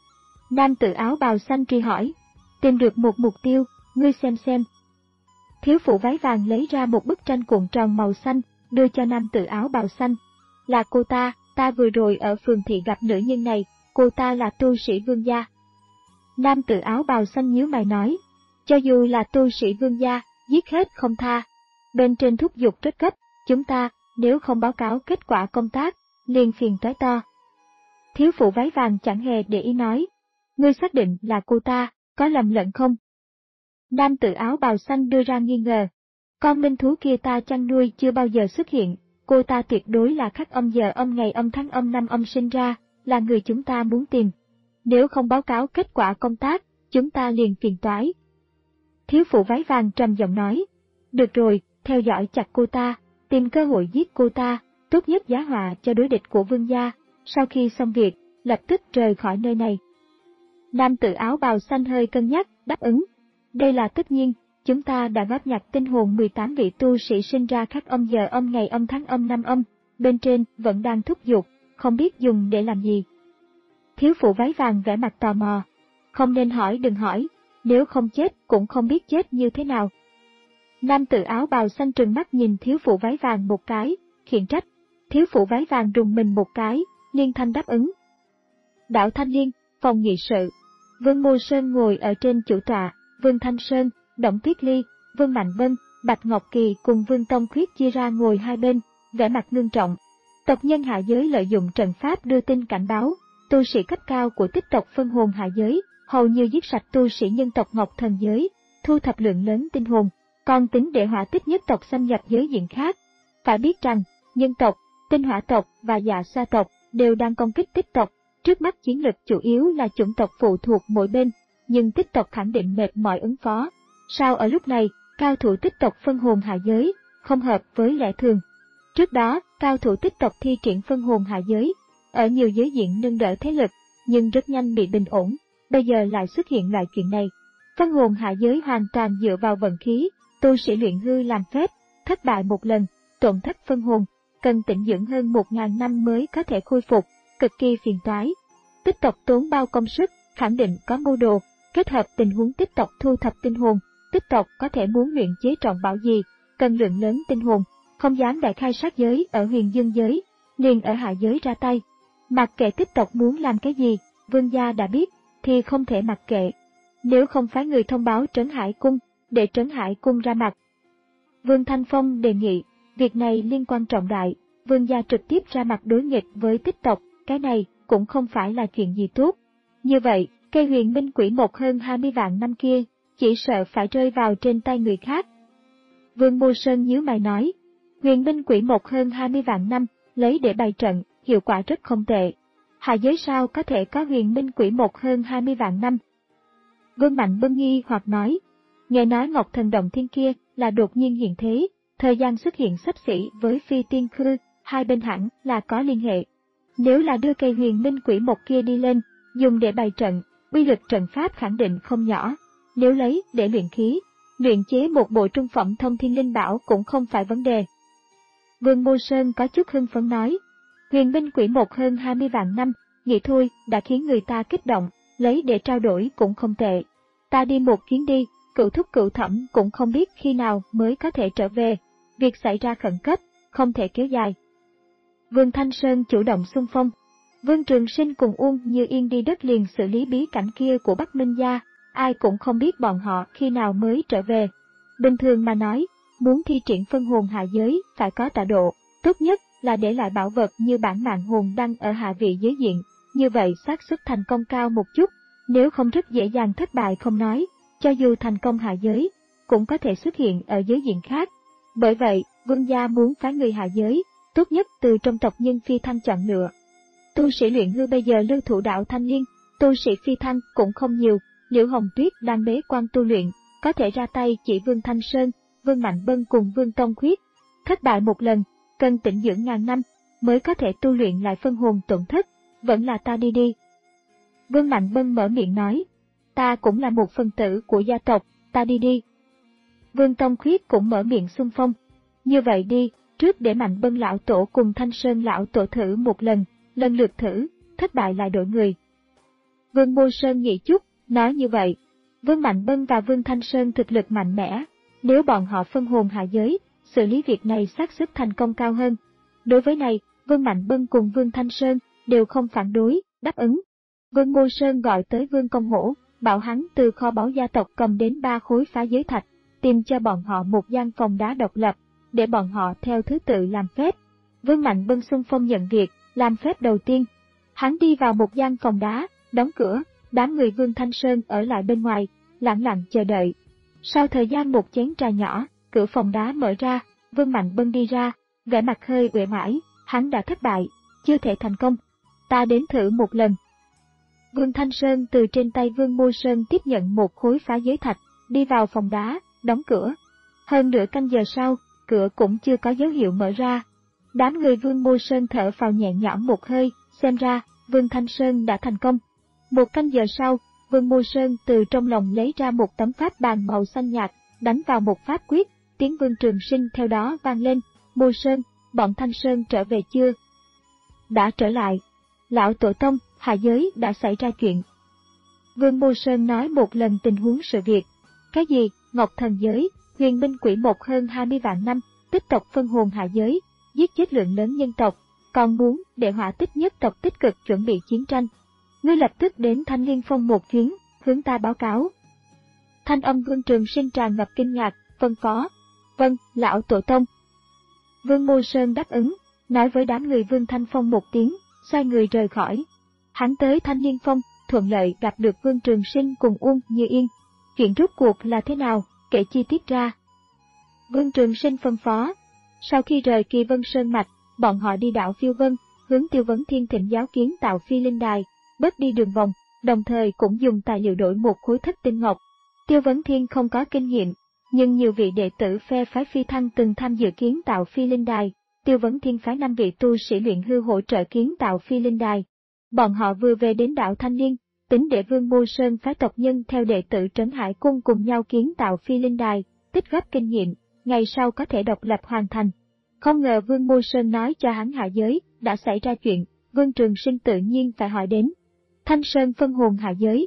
Nam tử áo bào xanh truy hỏi. Tìm được một mục tiêu, ngươi xem xem. Thiếu phụ váy vàng lấy ra một bức tranh cuộn tròn màu xanh, đưa cho nam tử áo bào xanh. Là cô ta, ta vừa rồi ở phường thị gặp nữ nhân này, cô ta là tu sĩ Vương gia. Nam tử áo bào xanh nhíu mày nói, cho dù là tu sĩ Vương gia, giết hết không tha. Bên trên thúc giục rất gấp, chúng ta, nếu không báo cáo kết quả công tác, liền phiền toái to. Thiếu phụ váy vàng chẳng hề để ý nói, ngươi xác định là cô ta, có lầm lẫn không? Nam tử áo bào xanh đưa ra nghi ngờ, con minh thú kia ta chăn nuôi chưa bao giờ xuất hiện, cô ta tuyệt đối là khắc âm giờ âm ngày âm tháng âm năm âm sinh ra, là người chúng ta muốn tìm. Nếu không báo cáo kết quả công tác, chúng ta liền phiền toái. Thiếu phụ váy vàng trầm giọng nói, được rồi, theo dõi chặt cô ta, tìm cơ hội giết cô ta, tốt nhất giá họa cho đối địch của Vương gia, sau khi xong việc, lập tức rời khỏi nơi này. Nam tử áo bào xanh hơi cân nhắc, đáp ứng. Đây là tất nhiên, chúng ta đã góp nhặt tinh hồn mười tám vị tu sĩ sinh ra khắc âm giờ âm ngày âm tháng âm năm âm, bên trên vẫn đang thúc giục, không biết dùng để làm gì. Thiếu phụ váy vàng vẻ mặt tò mò. Không nên hỏi đừng hỏi, nếu không chết cũng không biết chết như thế nào. Nam tử áo bào xanh trừng mắt nhìn thiếu phụ váy vàng một cái, khiển trách. Thiếu phụ váy vàng rùng mình một cái, liên thanh đáp ứng. Đảo Thanh Liên, phòng nghị sự. Vương Mô Sơn ngồi ở trên chủ tọa, Vương Thanh Sơn, Động Tuyết Ly, Vương Mạnh Vân, Bạch Ngọc Kỳ cùng Vương Tông Khuyết chia ra ngồi hai bên, vẻ mặt ngưng trọng. Tộc nhân hạ giới lợi dụng trận pháp đưa tin cảnh báo, tu sĩ cấp cao của tích tộc phân hồn hạ giới, hầu như giết sạch tu sĩ nhân tộc Ngọc Thần giới, thu thập lượng lớn tinh hồn, còn tính để hỏa tích nhất tộc xâm nhập giới diện khác. Phải biết rằng, nhân tộc, tinh hỏa tộc và dạ sa tộc đều đang công kích tích tộc, trước mắt chiến lực chủ yếu là chủng tộc phụ thuộc mỗi bên, nhưng tích tộc khẳng định mệt mỏi ứng phó. Sao ở lúc này, cao thủ tích tộc phân hồn hạ giới, không hợp với lẽ thường. Trước đó, cao thủ tích tộc thi triển phân hồn hạ giới, ở nhiều giới diện nâng đỡ thế lực, nhưng rất nhanh bị bình ổn, bây giờ lại xuất hiện loại chuyện này. Phân hồn hạ giới hoàn toàn dựa vào vận khí, tu sĩ luyện hư làm phép, thất bại một lần, tổn thất phân hồn, cần tĩnh dưỡng hơn một ngàn năm mới có thể khôi phục, cực kỳ phiền toái. Tích tộc tốn bao công sức, khẳng định có mưu đồ, kết hợp tình huống tích tộc thu thập tinh hồn, tích tộc có thể muốn luyện chế trọng bảo gì, cần lượng lớn tinh hồn, không dám đại khai sát giới ở huyền dương giới, liền ở hạ giới ra tay. Mặc kệ tích tộc muốn làm cái gì, Vương gia đã biết, thì không thể mặc kệ. Nếu không phái người thông báo Trấn Hải Cung, để Trấn Hải Cung ra mặt. Vương Thanh Phong đề nghị, việc này liên quan trọng đại, Vương gia trực tiếp ra mặt đối nghịch với tích tộc, cái này cũng không phải là chuyện gì tốt. Như vậy, cây huyền minh quỷ một hơn hai mươi vạn năm kia, chỉ sợ phải rơi vào trên tay người khác. Vương Mô Sơn nhíu mày nói, huyền minh quỷ một hơn hai mươi vạn năm, lấy để bày trận, hiệu quả rất không tệ. Hạ giới sao có thể có huyền minh quỷ một hơn hai mươi vạn năm? Vương Mạnh Bân nghi hoặc nói, nghe nói Ngọc Thần Động Thiên kia là đột nhiên hiện thế, thời gian xuất hiện xấp xỉ với Phi Tiên Khư, hai bên hẳn là có liên hệ. Nếu là đưa cây huyền minh quỷ một kia đi lên, dùng để bày trận, uy lực trận pháp khẳng định không nhỏ. Nếu lấy để luyện khí, luyện chế một bộ trung phẩm thông thiên linh bảo cũng không phải vấn đề. Vương Mô Sơn có chút hưng phấn nói, huyền binh quỷ một hơn hai mươi vạn năm, nghĩ thôi đã khiến người ta kích động, lấy để trao đổi cũng không tệ. Ta đi một chuyến đi, cựu thúc cựu thẩm cũng không biết khi nào mới có thể trở về, việc xảy ra khẩn cấp, không thể kéo dài. Vương Thanh Sơn chủ động xung phong. Vương Trường Sinh cùng Uông Như Yên đi đất liền xử lý bí cảnh kia của Bắc Minh gia, ai cũng không biết bọn họ khi nào mới trở về. Bình thường mà nói, muốn thi triển phân hồn hạ giới phải có tọa độ, tốt nhất là để lại bảo vật như bản mạng hồn đăng ở hạ vị giới diện, như vậy xác suất thành công cao một chút, nếu không rất dễ dàng thất bại không nói, cho dù thành công hạ giới, cũng có thể xuất hiện ở giới diện khác. Bởi vậy, Vương gia muốn phái người hạ giới, tốt nhất từ trong tộc nhân phi thăng chọn lựa. Tu sĩ luyện hư bây giờ lưu thủ đạo thanh niên, tu sĩ phi thăng cũng không nhiều, Liễu Hồng Tuyết đang bế quan tu luyện, có thể ra tay chỉ Vương Thanh Sơn, Vương Mạnh Bân cùng Vương Tông Khuyết. Thất bại một lần, cần tĩnh dưỡng ngàn năm, mới có thể tu luyện lại phân hồn tổn thất, vẫn là ta đi đi. Vương Mạnh Bân mở miệng nói, ta cũng là một phần tử của gia tộc, ta đi đi. Vương Tông Khuyết cũng mở miệng xung phong, như vậy đi, trước để Mạnh Bân lão tổ cùng Thanh Sơn lão tổ thử một lần, lần lượt thử, thất bại lại đổi người. Vương Mô Sơn nghĩ chút, nói như vậy, Vương Mạnh Bân và Vương Thanh Sơn thực lực mạnh mẽ, nếu bọn họ phân hồn hạ giới, xử lý việc này xác suất thành công cao hơn. Đối với này, Vương Mạnh Bân cùng Vương Thanh Sơn đều không phản đối, đáp ứng. Vương Mô Sơn gọi tới Vương Công Hổ, bảo hắn từ kho báu gia tộc cầm đến ba khối phá giới thạch, tìm cho bọn họ một gian phòng đá độc lập, để bọn họ theo thứ tự làm phép. Vương Mạnh Bân xung phong nhận việc, làm phép đầu tiên. Hắn đi vào một gian phòng đá, đóng cửa, đám người Vương Thanh Sơn ở lại bên ngoài, lặng lặng chờ đợi. Sau thời gian một chén trà nhỏ, cửa phòng đá mở ra, Vương Mạnh Bân đi ra, vẻ mặt hơi uể oải, hắn đã thất bại, chưa thể thành công. Ta đến thử một lần. Vương Thanh Sơn từ trên tay Vương Mô Sơn tiếp nhận một khối phá giới thạch, đi vào phòng đá, đóng cửa. Hơn nửa canh giờ sau, cửa cũng chưa có dấu hiệu mở ra. Đám người Vương Mô Sơn thở phào nhẹ nhõm một hơi, xem ra, Vương Thanh Sơn đã thành công. Một canh giờ sau, Vương Mô Sơn từ trong lòng lấy ra một tấm pháp bàn màu xanh nhạt, đánh vào một pháp quyết, tiếng Vương Trường Sinh theo đó vang lên, Mô Sơn, bọn Thanh Sơn trở về chưa? Đã trở lại. Lão Tổ Tông, hạ giới đã xảy ra chuyện. Vương Mô Sơn nói một lần tình huống sự việc. Cái gì? Ngọc Thần giới, huyền binh quỷ một hơn hai mươi vạn năm, tích tộc phân hồn hạ giới, giết chết lượng lớn nhân tộc, còn muốn để Hỏa Tích nhất tộc tích cực chuẩn bị chiến tranh. Ngươi lập tức đến Thanh Liên Phong một chuyến, hướng ta báo cáo. Thanh âm Vương Trường Sinh tràn ngập kinh ngạc, phân phó. Vâng, lão Tổ Tông. Vương Mô Sơn đáp ứng, nói với đám người Vương Thanh Phong một tiếng, xoay người rời khỏi. Hắn tới Thanh Liên Phong, thuận lợi gặp được Vương Trường Sinh cùng Uông Như Yên. Chuyện rốt cuộc là thế nào, kể chi tiết ra. Vương Trường Sinh phân phó. Sau khi rời Kỳ Vân Sơn Mạch, bọn họ đi đảo Phiêu Vân, hướng Tiêu Vấn Thiên thỉnh giáo kiến tạo Phi Linh Đài, bớt đi đường vòng, đồng thời cũng dùng tài liệu đổi một khối thất tinh ngọc. Tiêu Vấn Thiên không có kinh nghiệm, nhưng nhiều vị đệ tử phe phái Phi Thăng từng tham dự kiến tạo Phi Linh Đài. Tiêu Vấn Thiên phái năm vị tu sĩ luyện hư hỗ trợ kiến tạo Phi Linh Đài. Bọn họ vừa về đến đảo Thanh Liên, tính để Vương Mô Sơn phái tộc nhân theo đệ tử Trấn Hải Cung cùng nhau kiến tạo Phi Linh Đài, tích góp kinh nghiệm, ngày sau có thể độc lập hoàn thành. Không ngờ Vương Mô Sơn nói cho hắn hạ giới, đã xảy ra chuyện, Vương Trường Sinh tự nhiên phải hỏi đến. Thanh Sơn phân hồn hạ giới.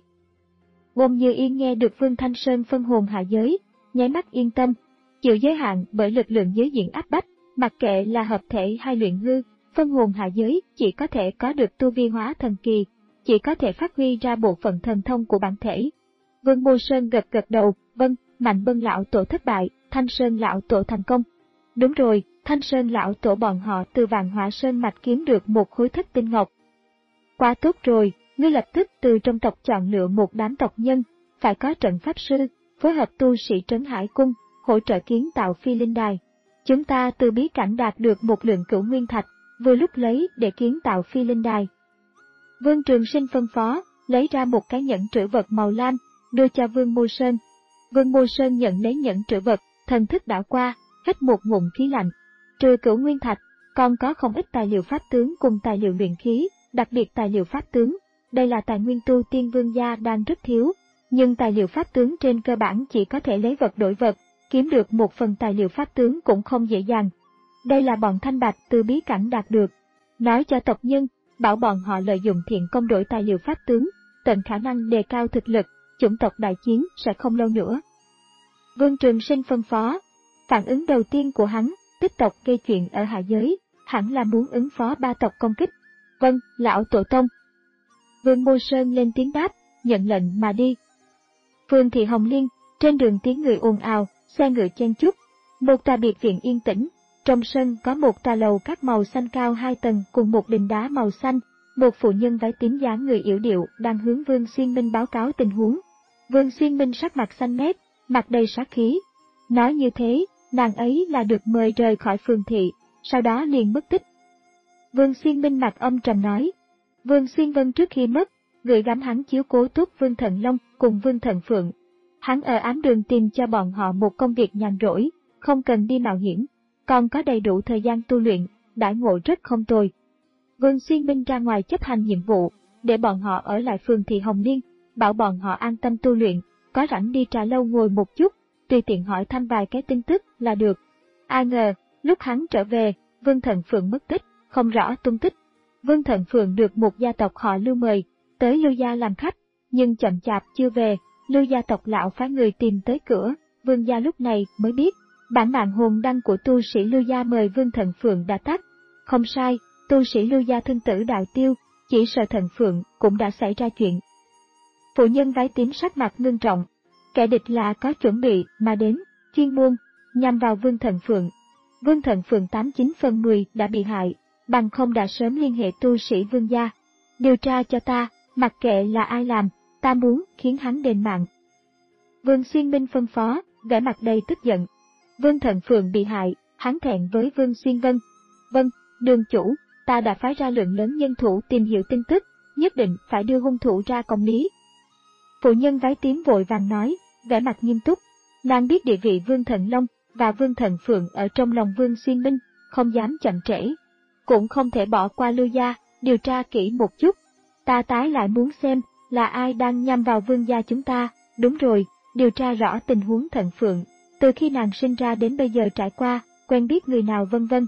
Uông Như Yên nghe được Vương Thanh Sơn phân hồn hạ giới, nháy mắt yên tâm, chịu giới hạn bởi lực lượng giới diện áp bách, mặc kệ là hợp thể hay luyện hư, phân hồn hạ giới chỉ có thể có được tu vi hóa thần kỳ, chỉ có thể phát huy ra bộ phận thần thông của bản thể. Vương Mô Sơn gật gật đầu, vâng, Mạnh Bân lão tổ thất bại, Thanh Sơn lão tổ thành công. Đúng rồi, Thanh Sơn lão tổ bọn họ từ Vạn Hỏa Sơn mạch kiếm được một khối thất tinh ngọc. Quá tốt rồi, ngươi lập tức từ trong tộc chọn lựa một đám tộc nhân, phải có trận pháp sư, phối hợp tu sĩ Trấn Hải Cung, hỗ trợ kiến tạo Phi Linh Đài. Chúng ta từ bí cảnh đạt được một lượng cửu nguyên thạch, vừa lúc lấy để kiến tạo Phi Linh Đài. Vương Trường Sinh phân phó, lấy ra một cái nhẫn trữ vật màu lam, đưa cho Vương Mô Sơn. Vương Mô Sơn nhận lấy nhẫn trữ vật, thần thức đảo qua, hít một ngụm khí lạnh. Trừ cửu nguyên thạch, còn có không ít tài liệu pháp tướng cùng tài liệu luyện khí, đặc biệt tài liệu pháp tướng. Đây là tài nguyên tu tiên vương gia đang rất thiếu, nhưng tài liệu pháp tướng trên cơ bản chỉ có thể lấy vật đổi vật, kiếm được một phần tài liệu pháp tướng cũng không dễ dàng. Đây là bọn Thanh Bạch từ bí cảnh đạt được. Nói cho tộc nhân, bảo bọn họ lợi dụng thiện công đổi tài liệu pháp tướng, tận khả năng đề cao thực lực, chủng tộc đại chiến sẽ không lâu nữa. Vương Trường Sinh phân phó. Phản ứng đầu tiên của hắn, tích tộc gây chuyện ở hạ giới, hẳn là muốn ứng phó ba tộc công kích. Vâng, lão tổ tông. Vương Mô Sơn lên tiếng đáp, nhận lệnh mà đi. Phương Thị Hồng Liên, trên đường tiếng người ồn ào, xe ngựa chen chúc. Một tòa biệt viện yên tĩnh, trong sân có một tòa lầu các màu xanh cao hai tầng cùng một đình đá màu xanh. Một phụ nhân váy tím dáng người yểu điệu đang hướng Vương Xuyên Minh báo cáo tình huống. Vương Xuyên Minh sắc mặt xanh mét, mặt đầy sát khí. Nói như thế, nàng ấy là được mời rời khỏi phường thị, sau đó liền mất tích. Vương Xuyên Minh mặt âm trầm nói. Vương Xuyên Vân trước khi mất, gửi gắm hắn chiếu cố tốt Vương Thần Long cùng Vương Thần Phượng. Hắn ở ám đường tìm cho bọn họ một công việc nhàn rỗi, không cần đi mạo hiểm, còn có đầy đủ thời gian tu luyện, đãi ngộ rất không tồi. Vương Xuyên Minh ra ngoài chấp hành nhiệm vụ, để bọn họ ở lại phường Thị Hồng Liên, bảo bọn họ an tâm tu luyện, có rảnh đi trà lâu ngồi một chút, tùy tiện hỏi thăm vài cái tin tức là được. Ai ngờ, lúc hắn trở về, Vương Thần Phượng mất tích, không rõ tung tích. Vương Thần Phượng được một gia tộc họ Lưu mời, tới Lưu gia làm khách, nhưng chậm chạp chưa về, Lưu gia tộc lão phái người tìm tới cửa, Vương gia lúc này mới biết, bản mạng hồn đăng của tu sĩ Lưu gia mời Vương Thần Phượng đã tắt. Không sai, tu sĩ Lưu gia thân tử đạo tiêu, chỉ sợ Thần Phượng cũng đã xảy ra chuyện. Phụ nhân váy tím sắc mặt ngưng trọng, kẻ địch là có chuẩn bị mà đến, chuyên môn, nhằm vào Vương Thần Phượng. Vương Thần Phượng tám chín phần mười đã bị hại, bằng không đã sớm liên hệ tu sĩ Vương gia. Điều tra cho ta, mặc kệ là ai làm, ta muốn khiến hắn đền mạng. Vương Xuyên Minh phân phó, vẻ mặt đầy tức giận. Vương Thần Phượng bị hại, hắn thẹn với Vương Xuyên Vân. Vâng, đường chủ, ta đã phái ra lượng lớn nhân thủ tìm hiểu tin tức, nhất định phải đưa hung thủ ra công lý. Phụ nhân váy tím vội vàng nói, vẻ mặt nghiêm túc. Nàng biết địa vị Vương Thần Long và Vương Thần Phượng ở trong lòng Vương Xuyên Minh, không dám chậm trễ. Cũng không thể bỏ qua Lưu gia, điều tra kỹ một chút. Ta tái lại muốn xem, là ai đang nhắm vào Vương gia chúng ta. Đúng rồi, điều tra rõ tình huống Thần Phượng, từ khi nàng sinh ra đến bây giờ trải qua, quen biết người nào vân vân.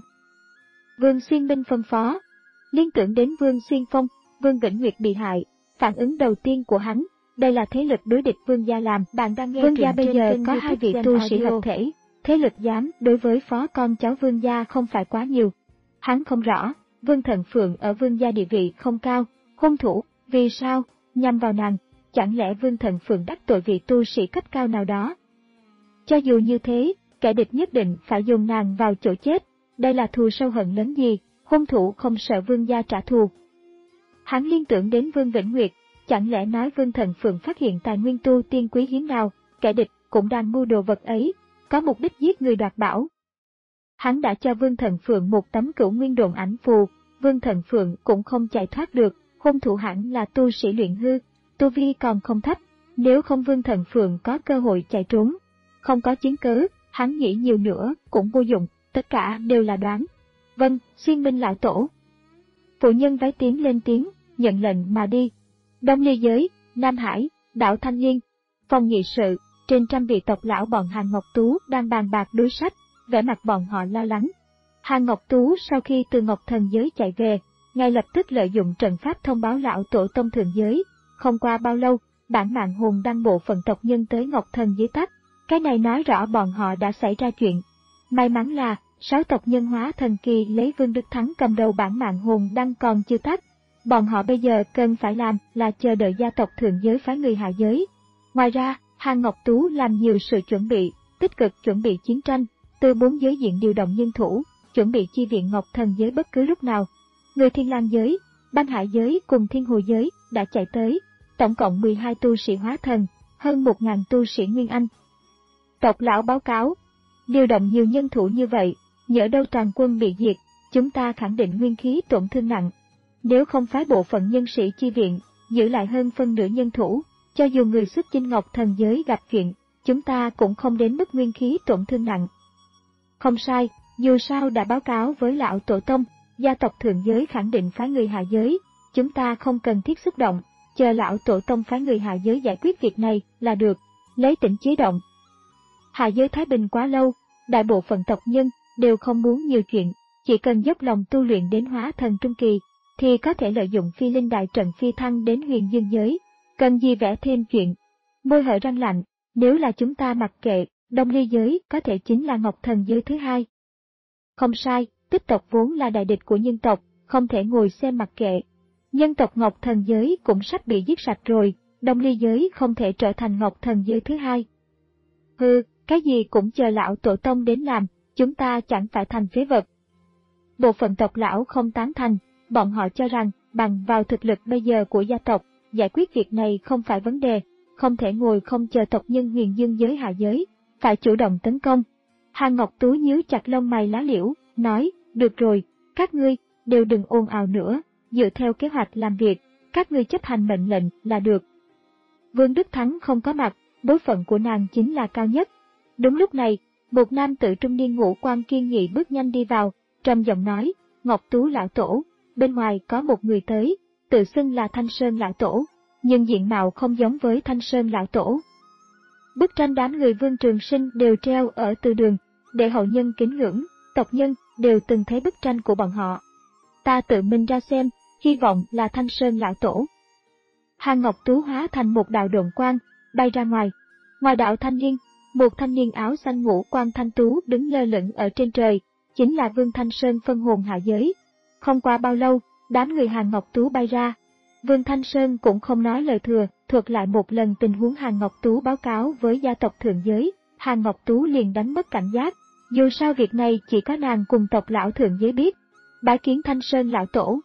Vương Xuyên Minh phân phó, liên tưởng đến Vương Xuyên Phong, Vương Vĩnh Nguyệt bị hại, phản ứng đầu tiên của hắn, đây là thế lực đối địch Vương gia làm. Bạn đang nghe Vương gia bây giờ có hai vị tu sĩ hợp thể, thế lực dám đối với phó con cháu Vương gia không phải quá nhiều. Hắn không rõ, Vương Thần Phượng ở Vương gia địa vị không cao, hung thủ, vì sao, nhằm vào nàng, chẳng lẽ Vương Thần Phượng đắc tội vị tu sĩ cấp cao nào đó? Cho dù như thế, kẻ địch nhất định phải dùng nàng vào chỗ chết, đây là thù sâu hận lớn gì, hung thủ không sợ Vương gia trả thù. Hắn liên tưởng đến Vương Vĩnh Nguyệt, chẳng lẽ nói Vương Thần Phượng phát hiện tài nguyên tu tiên quý hiếm nào, kẻ địch cũng đang mưu đồ vật ấy, có mục đích giết người đoạt bảo. Hắn đã cho Vương Thần Phượng một tấm cửu nguyên độn ảnh phù, Vương Thần Phượng cũng không chạy thoát được, hung thủ hẳn là tu sĩ luyện hư, tu vi còn không thấp, nếu không Vương Thần Phượng có cơ hội chạy trốn. Không có chứng cứ, hắn nghĩ nhiều nữa cũng vô dụng, tất cả đều là đoán. Vâng, Xuyên Minh lão tổ. Phụ nhân váy tím lên tiếng, nhận lệnh mà đi. Đông Ly Giới, Nam Hải, đảo Thanh Liên, phòng nghị sự, trên trăm vị tộc lão bọn Hàn Ngọc Tú đang bàn bạc đối sách, vẻ mặt bọn họ lo lắng. Hàn Ngọc Tú sau khi từ Ngọc Thần Giới chạy về, ngay lập tức lợi dụng trận pháp thông báo lão tổ tông thượng giới. Không qua bao lâu, bản mạng hồn đăng bộ phận tộc nhân tới Ngọc Thần Giới tắt. Cái này nói rõ bọn họ đã xảy ra chuyện. May mắn là, sáu tộc nhân hóa thần kỳ lấy Vương Đức Thắng cầm đầu bản mạng hồn đăng còn chưa tắt. Bọn họ bây giờ cần phải làm là chờ đợi gia tộc thượng giới phái người hạ giới. Ngoài ra, Hàn Ngọc Tú làm nhiều sự chuẩn bị, tích cực chuẩn bị chiến tranh, từ bốn giới diện điều động nhân thủ, chuẩn bị chi viện Ngọc Thần Giới bất cứ lúc nào. Người Thiên Lang Giới, Băng Hải Giới cùng Thiên Hồ Giới đã chạy tới, tổng cộng mười hai tu sĩ hóa thần, hơn một nghìn tu sĩ Nguyên Anh. Tộc lão báo cáo, điều động nhiều nhân thủ như vậy, nhỡ đâu toàn quân bị diệt, chúng ta khẳng định nguyên khí tổn thương nặng. Nếu không phái bộ phận nhân sĩ chi viện, giữ lại hơn phân nửa nhân thủ, cho dù người xuất chinh Ngọc Thần Giới gặp chuyện, chúng ta cũng không đến mức nguyên khí tổn thương nặng. Không sai, dù sao đã báo cáo với lão tổ tông, gia tộc thượng giới khẳng định phái người hạ giới, chúng ta không cần thiết xúc động, chờ lão tổ tông phái người hạ giới giải quyết việc này là được, lấy tỉnh chế động. Hạ giới thái bình quá lâu, đại bộ phận tộc nhân đều không muốn nhiều chuyện, chỉ cần dốc lòng tu luyện đến hóa thần trung kỳ, thì có thể lợi dụng phi linh đại trận phi thăng đến huyền dương giới, cần gì vẽ thêm chuyện. Môi hở răng lạnh, nếu là chúng ta mặc kệ, Đông Ly giới có thể chính là Ngọc Thần giới thứ hai. Không sai, Tích tộc vốn là đại địch của nhân tộc, không thể ngồi xem mặc kệ. Nhân tộc Ngọc Thần giới cũng sắp bị giết sạch rồi, Đông Ly giới không thể trở thành Ngọc Thần giới thứ hai. Hừ, cái gì cũng chờ lão tổ tông đến làm, chúng ta chẳng phải thành phế vật. Bộ phận tộc lão không tán thành, bọn họ cho rằng bằng vào thực lực bây giờ của gia tộc, giải quyết việc này không phải vấn đề, không thể ngồi không chờ tộc nhân huyền dương giới hạ giới, phải chủ động tấn công. Hàn Ngọc Tú nhíu chặt lông mày lá liễu, nói, được rồi, các ngươi đều đừng ồn ào nữa, dựa theo kế hoạch làm việc, các ngươi chấp hành mệnh lệnh là được. Vương Đức Thắng không có mặt, bối phận của nàng chính là cao nhất. Đúng lúc này, một nam tử trung niên ngũ quan kiên nghị bước nhanh đi vào, trầm giọng nói, Ngọc Tú lão tổ, bên ngoài có một người tới, tự xưng là Thanh Sơn lão tổ, nhưng diện mạo không giống với Thanh Sơn lão tổ. Bức tranh đám người Vương Trường Sinh đều treo ở từ đường, để hậu nhân kính ngưỡng, tộc nhân đều từng thấy bức tranh của bọn họ. Ta tự mình ra xem, hy vọng là Thanh Sơn lão tổ. Hàn Ngọc Tú hóa thành một đạo độn quang, bay ra ngoài. Ngoài đạo thanh niên, một thanh niên áo xanh ngũ quan thanh tú đứng lơ lửng ở trên trời, chính là Vương Thanh Sơn phân hồn hạ giới. Không qua bao lâu, đám người Hàn Ngọc Tú bay ra. Vương Thanh Sơn cũng không nói lời thừa, thuật lại một lần tình huống Hàn Ngọc Tú báo cáo với gia tộc thượng giới. Hàn Ngọc Tú liền đánh mất cảnh giác, dù sao việc này chỉ có nàng cùng tộc lão thượng giới biết. Bái kiến Thanh Sơn lão tổ.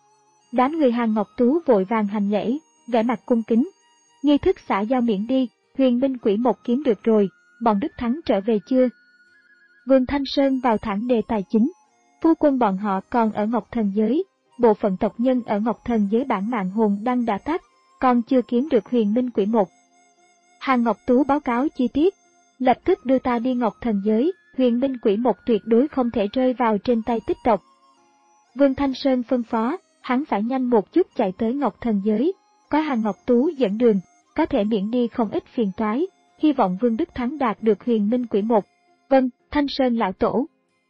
Đám người Hàn Ngọc Tú vội vàng hành lễ, vẻ mặt cung kính. Nghi thức xả giao miễn đi, huyền binh quỷ một kiếm được rồi, bọn Đức Thắng trở về chưa? Vương Thanh Sơn vào thẳng đề tài chính. Phu quân bọn họ còn ở Ngọc Thần giới, bộ phận tộc nhân ở Ngọc Thần giới bản mạng hồn đăng đã tắt, còn chưa kiếm được huyền binh quỷ một. Hàn Ngọc Tú báo cáo chi tiết, lập tức đưa ta đi Ngọc Thần giới, huyền binh quỷ một tuyệt đối không thể rơi vào trên tay Tích tộc. Vương Thanh Sơn phân phó, hắn phải nhanh một chút chạy tới Ngọc Thần giới, có Hàn Ngọc Tú dẫn đường, có thể miễn đi không ít phiền toái, hy vọng Vương Đức Thắng đạt được huyền minh quỷ một. Vâng, Thanh Sơn lão tổ.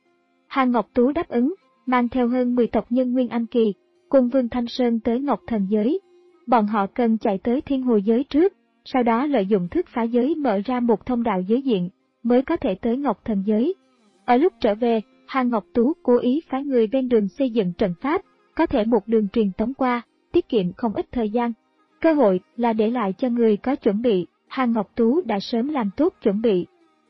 Hàn Ngọc Tú đáp ứng, mang theo hơn mười tộc nhân Nguyên Anh Kỳ, cùng Vương Thanh Sơn tới Ngọc Thần giới. Bọn họ cần chạy tới Thiên Hồ giới trước, sau đó lợi dụng thức phá giới mở ra một thông đạo giới diện, mới có thể tới Ngọc Thần giới. Ở lúc trở về, Hàn Ngọc Tú cố ý phái người ven đường xây dựng trận pháp, có thể một đường truyền tống qua, tiết kiệm không ít thời gian. Cơ hội là để lại cho người có chuẩn bị, Hàn Ngọc Tú đã sớm làm tốt chuẩn bị.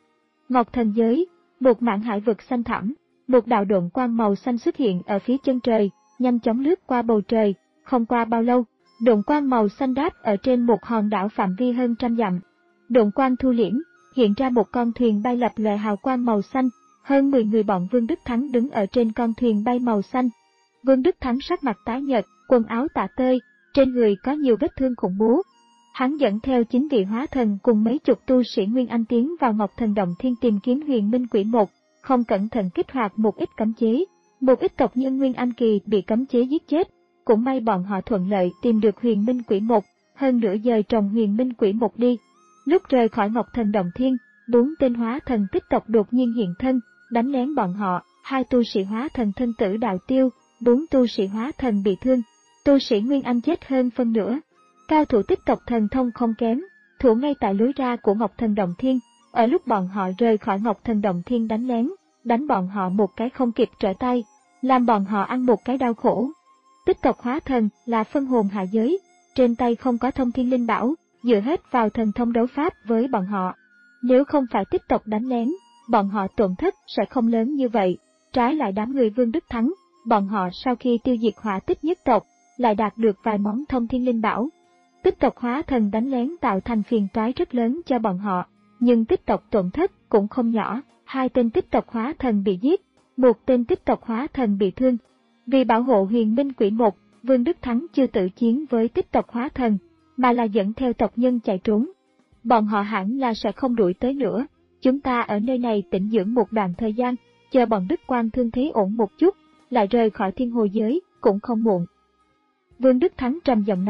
Ngọc Thần giới, một mảng hải vực xanh thẳm, một đạo độn quang màu xanh xuất hiện ở phía chân trời, nhanh chóng lướt qua bầu trời, không qua bao lâu, độn quang màu xanh đáp ở trên một hòn đảo phạm vi hơn trăm dặm. Độn quang thu liễm, hiện ra một con thuyền bay lập lòe hào quang màu xanh, hơn mười người bọn Vương Đức Thắng đứng ở trên con thuyền bay màu xanh. Vương Đức Thắng sắc mặt tái nhợt, quần áo tả tơi, trên người có nhiều vết thương khủng bố. Hắn dẫn theo chín vị hóa thần cùng mấy chục tu sĩ Nguyên Anh tiến vào Ngọc Thần Động Thiên tìm kiếm huyền minh quỷ một, không cẩn thận kích hoạt một ít cấm chế. Một ít tộc nhân Nguyên Anh Kỳ bị cấm chế giết chết, cũng may bọn họ thuận lợi tìm được huyền minh quỷ một, hơn nửa giờ trồng huyền minh quỷ một đi. Lúc rời khỏi Ngọc Thần Động Thiên, bốn tên hóa thần Tích tộc đột nhiên hiện thân, đánh lén bọn họ, hai tu sĩ hóa thần thân tử đạo tiêu, bốn tu sĩ hóa thần bị thương, tu sĩ Nguyên Anh chết hơn phân nửa. Cao thủ Tích tộc thần thông không kém, thủ ngay tại lối ra của Ngọc Thần Động Thiên, ở lúc bọn họ rời khỏi Ngọc Thần Động Thiên đánh lén, đánh bọn họ một cái không kịp trở tay, làm bọn họ ăn một cái đau khổ. Tích tộc hóa thần là phân hồn hạ giới, trên tay không có thông thiên linh bảo, dựa hết vào thần thông đấu pháp với bọn họ. Nếu không phải Tích tộc đánh lén, bọn họ tổn thất sẽ không lớn như vậy. Trái lại đám người Vương Đức Thắng, bọn họ sau khi tiêu diệt Hỏa Tích nhất tộc, lại đạt được vài món thông thiên linh bảo. Tích tộc hóa thần đánh lén tạo thành phiền toái rất lớn cho bọn họ, nhưng tích tộc tổn thất cũng không nhỏ, hai tên tích tộc hóa thần bị giết, một tên tích tộc hóa thần bị thương. Vì bảo hộ huyền minh quỷ một, Vương Đức Thắng chưa tự chiến với tích tộc hóa thần, mà là dẫn theo tộc nhân chạy trốn. Bọn họ hẳn là sẽ không đuổi tới nữa, chúng ta ở nơi này tĩnh dưỡng một đoạn thời gian, chờ bọn Đức Quang thương thế ổn một chút, lại rời khỏi Thiên Hồ giới, cũng không muộn. Vương Đức Thắng trầm giọng nói,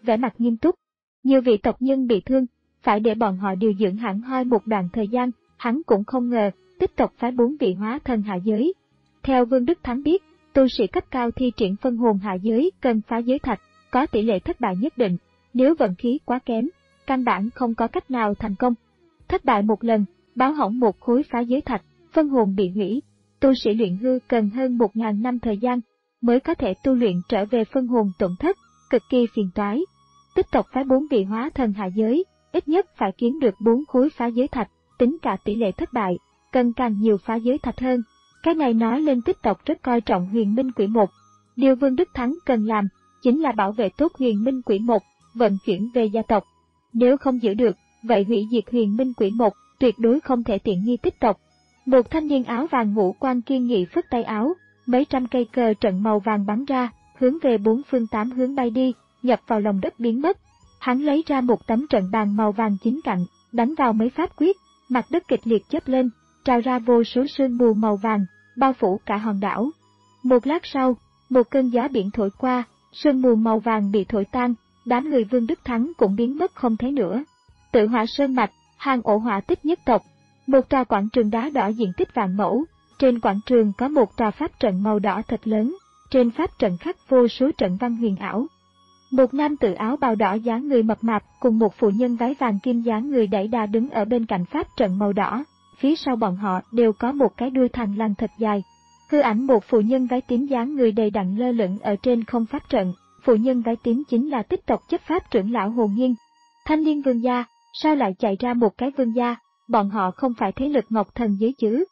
vẻ mặt nghiêm túc. Nhiều vị tộc nhân bị thương, phải để bọn họ điều dưỡng hẳn hoi một đoạn thời gian, hắn cũng không ngờ, Tích tộc phái bốn vị hóa thần hạ giới. Theo Vương Đức Thắng biết, tu sĩ cấp cao thi triển phân hồn hạ giới cần phá giới thạch, có tỷ lệ thất bại nhất định, nếu vận khí quá kém, căn bản không có cách nào thành công. Thất bại một lần, báo hỏng một khối phá giới thạch, phân hồn bị hủy. Tu sĩ luyện hư cần hơn một ngàn năm thời gian mới có thể tu luyện trở về phân hồn tổn thất, cực kỳ phiền toái. Tích tộc phái bốn vị hóa thần hạ giới, ít nhất phải kiếm được bốn khối phá giới thạch, tính cả tỷ lệ thất bại, cần càng nhiều phá giới thạch hơn. Cái này nói lên Tích tộc rất coi trọng Huyền Minh Quỷ Mục. Điều Vương Đức Thắng cần làm chính là bảo vệ tốt Huyền Minh Quỷ Mục, vận chuyển về gia tộc. Nếu không giữ được, vậy hủy diệt Huyền Minh Quỷ Mục tuyệt đối không thể tiện nghi Tích tộc. Một thanh niên áo vàng ngũ quan kiên nghị phất tay áo, mấy trăm cây cờ trận màu vàng bắn ra, hướng về bốn phương tám hướng bay đi, nhập vào lòng đất biến mất. Hắn lấy ra một tấm trận bàn màu vàng chín cạnh, đánh vào mấy pháp quyết, mặt đất kịch liệt chớp lên, trào ra vô số sương mù màu vàng, bao phủ cả hòn đảo. Một lát sau, một cơn gió biển thổi qua, sương mù màu vàng bị thổi tan, đám người Vương Đức Thắng cũng biến mất không thấy nữa. Tự Hỏa Sơn Mạch, hang ổ hỏa tích nhất tộc. Một tòa quảng trường đá đỏ diện tích vạn mẫu, trên quảng trường có một tòa pháp trận màu đỏ thật lớn, trên pháp trận khắc vô số trận văn huyền ảo. Một nam tử áo bào đỏ dáng người mập mạp cùng một phụ nhân váy vàng kim dáng người đẩy đà đứng ở bên cạnh pháp trận màu đỏ, phía sau bọn họ đều có một cái đuôi thằn lằn thật dài. Hư ảnh một phụ nhân váy tím dáng người đầy đặn lơ lửng ở trên không pháp trận, phụ nhân váy tím chính là Tích tộc chấp pháp trưởng lão Hồ Nghiên. Thanh niên vương gia, sao lại chạy ra một cái vương gia? Bọn họ không phải thế lực Ngọc Thần giới chứ?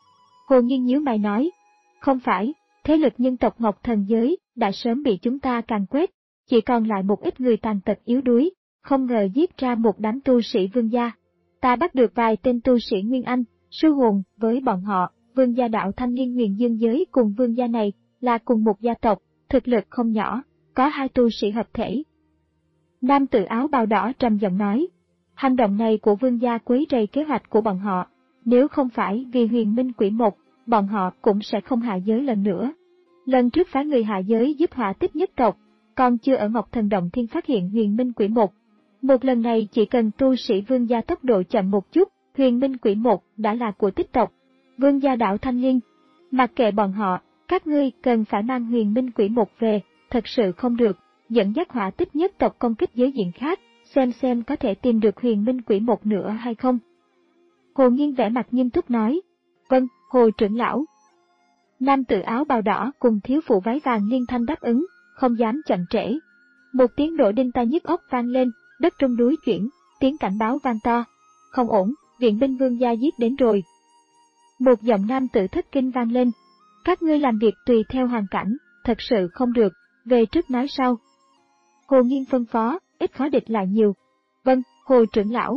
Hồ Nghiên nhíu mày nói, không phải, thế lực nhân tộc Ngọc Thần giới đã sớm bị chúng ta càn quét, chỉ còn lại một ít người tàn tật yếu đuối, không ngờ giết ra một đám tu sĩ vương gia. Ta bắt được vài tên tu sĩ Nguyên Anh, sư hồn với bọn họ, vương gia đạo thanh niên Huyền Dương giới cùng vương gia này là cùng một gia tộc, thực lực không nhỏ, có hai tu sĩ hợp thể. Nam tử áo bào đỏ trầm giọng nói, hành động này của vương gia quấy rầy kế hoạch của bọn họ, nếu không phải vì Huyền Minh Quỷ Mục, bọn họ cũng sẽ không hạ giới lần nữa. Lần trước phái người hạ giới giúp Hỏa Tích nhất tộc, còn chưa ở Ngọc Thần Động Thiên phát hiện Huyền Minh Quỷ Mục. Một lần này chỉ cần tu sĩ vương gia tốc độ chậm một chút, Huyền Minh Quỷ Mục đã là của Tích tộc. Vương gia đạo thanh liên, mặc kệ bọn họ, các ngươi cần phải mang Huyền Minh Quỷ Mục về, thật sự không được, dẫn dắt Hỏa Tích nhất tộc công kích giới diện khác, xem xem có thể tìm được Huyền Minh Quỷ Mục nữa hay không. Hồ Nghiên vẻ mặt nghiêm túc nói, vâng, Hồ trưởng lão. Nam tử áo bào đỏ cùng thiếu phụ váy vàng liên thanh đáp ứng, không dám chậm trễ. Một tiếng nổ đinh tai nhức óc vang lên, đất trung núi chuyển, tiếng cảnh báo vang to. Không ổn, viện binh vương gia giết đến rồi. Một giọng nam tử thất kinh vang lên. Các ngươi làm việc tùy theo hoàn cảnh, thật sự không được, về trước nói sau. Hồ Nghiên phân phó, ít khó địch lại nhiều. Vâng, Hồ trưởng lão.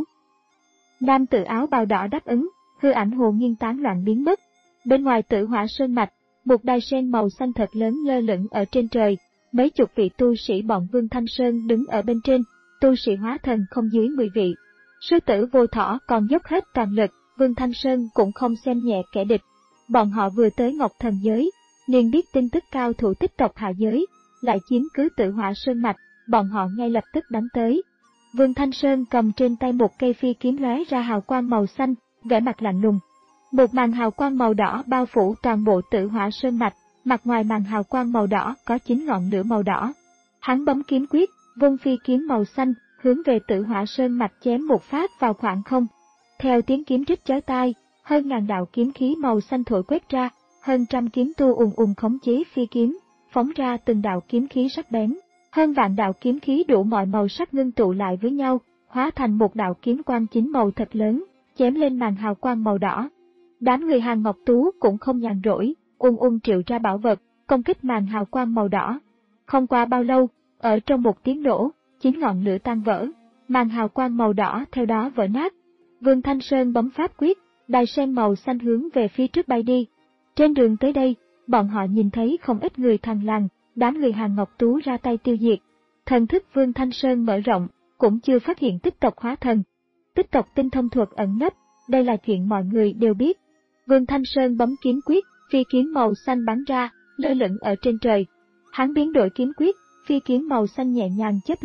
Nam tử áo bào đỏ đáp ứng, hư ảnh Hồ Nghiên tán loạn biến mất. Bên ngoài Tử Hỏa Sơn Mạch, một đài sen màu xanh thật lớn lơ lửng ở trên trời, mấy chục vị tu sĩ bọn Vương Thanh Sơn đứng ở bên trên, tu sĩ hóa thần không dưới mười vị. Sư tử Vô Thỏ còn dốc hết toàn lực, Vương Thanh Sơn cũng không xem nhẹ kẻ địch. Bọn họ vừa tới Ngọc Thần giới, liền biết tin tức cao thủ Tích tộc hạ giới, lại chiếm cứ Tử Hỏa Sơn Mạch, bọn họ ngay lập tức đánh tới. Vương Thanh Sơn cầm trên tay một cây phi kiếm lóe ra hào quang màu xanh, vẻ mặt lạnh lùng. Một màn hào quang màu đỏ bao phủ toàn bộ Tử Hỏa Sơn Mạch, mặt ngoài màn hào quang màu đỏ có chín ngọn lửa màu đỏ. Hắn bấm kiếm quyết, vung phi kiếm màu xanh, hướng về Tử Hỏa Sơn Mạch chém một phát vào khoảng không. Theo tiếng kiếm rít chói tai, hơn ngàn đạo kiếm khí màu xanh thổi quét ra, hơn trăm kiếm tu ùn ùn khống chế phi kiếm, phóng ra từng đạo kiếm khí sắc bén. Hơn vạn đạo kiếm khí đủ mọi màu sắc ngưng tụ lại với nhau, hóa thành một đạo kiếm quang chín màu thật lớn, chém lên màn hào quang màu đỏ. Đám người Hàn Ngọc Tú cũng không nhàn rỗi, ung ung triệu ra bảo vật, công kích màn hào quang màu đỏ. Không qua bao lâu, ở trong một tiếng nổ, chín ngọn lửa tan vỡ, màn hào quang màu đỏ theo đó vỡ nát. Vương Thanh Sơn bấm pháp quyết, đài sen màu xanh hướng về phía trước bay đi. Trên đường tới đây, bọn họ nhìn thấy không ít người thằn lằn, đám người Hàn Ngọc Tú ra tay tiêu diệt. Thần thức Vương Thanh Sơn mở rộng, cũng chưa phát hiện Tích tộc hóa thần. Tích tộc tinh thông thuật ẩn nấp, đây là chuyện mọi người đều biết. Vương Thanh Sơn bấm kiếm quyết, phi kiếm màu xanh bắn ra, lơ lửng ở trên trời. Hắn biến đổi kiếm quyết, phi kiếm màu xanh nhẹ nhàng chớp lên,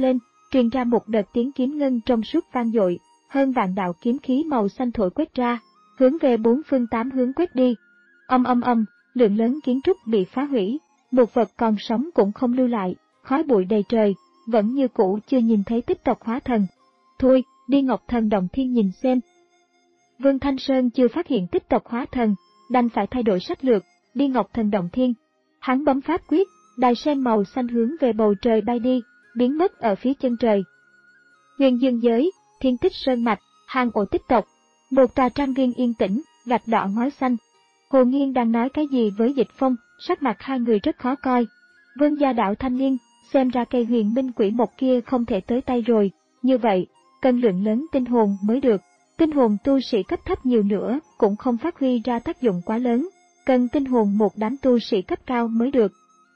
truyền ra một đợt tiếng kiếm ngân trong suốt vang dội, hơn vạn đạo kiếm khí màu xanh thổi quét ra, hướng về bốn phương tám hướng quét đi. Âm âm âm, lượng lớn kiến trúc bị phá hủy, một vật còn sống cũng không lưu lại, khói bụi đầy trời, vẫn như cũ chưa nhìn thấy tích tộc hóa thần. Thôi, đi Ngọc Thần Động Thiên nhìn xem. Vương Thanh Sơn chưa phát hiện tích tộc hóa thần, đành phải thay đổi sách lược, đi Ngọc Thần Động Thiên. Hắn bấm pháp quyết, đài sen màu xanh hướng về bầu trời bay đi, biến mất ở phía chân trời. Huyền Dương Giới, Thiên Tích Sơn Mạch, hang ổ tích tộc, một tòa trang viên yên tĩnh, gạch đỏ ngói xanh. Hồ Nghiên đang nói cái gì với Dịch Phong, sắc mặt hai người rất khó coi. Vương gia đạo thanh niên, xem ra cây huyền minh quỷ một kia không thể tới tay rồi, như vậy, cần lượng lớn tinh hồn mới được. Tinh hồn tu sĩ cấp thấp nhiều nữa cũng không phát huy ra tác dụng quá lớn, cần tinh hồn một đám tu sĩ cấp cao mới được.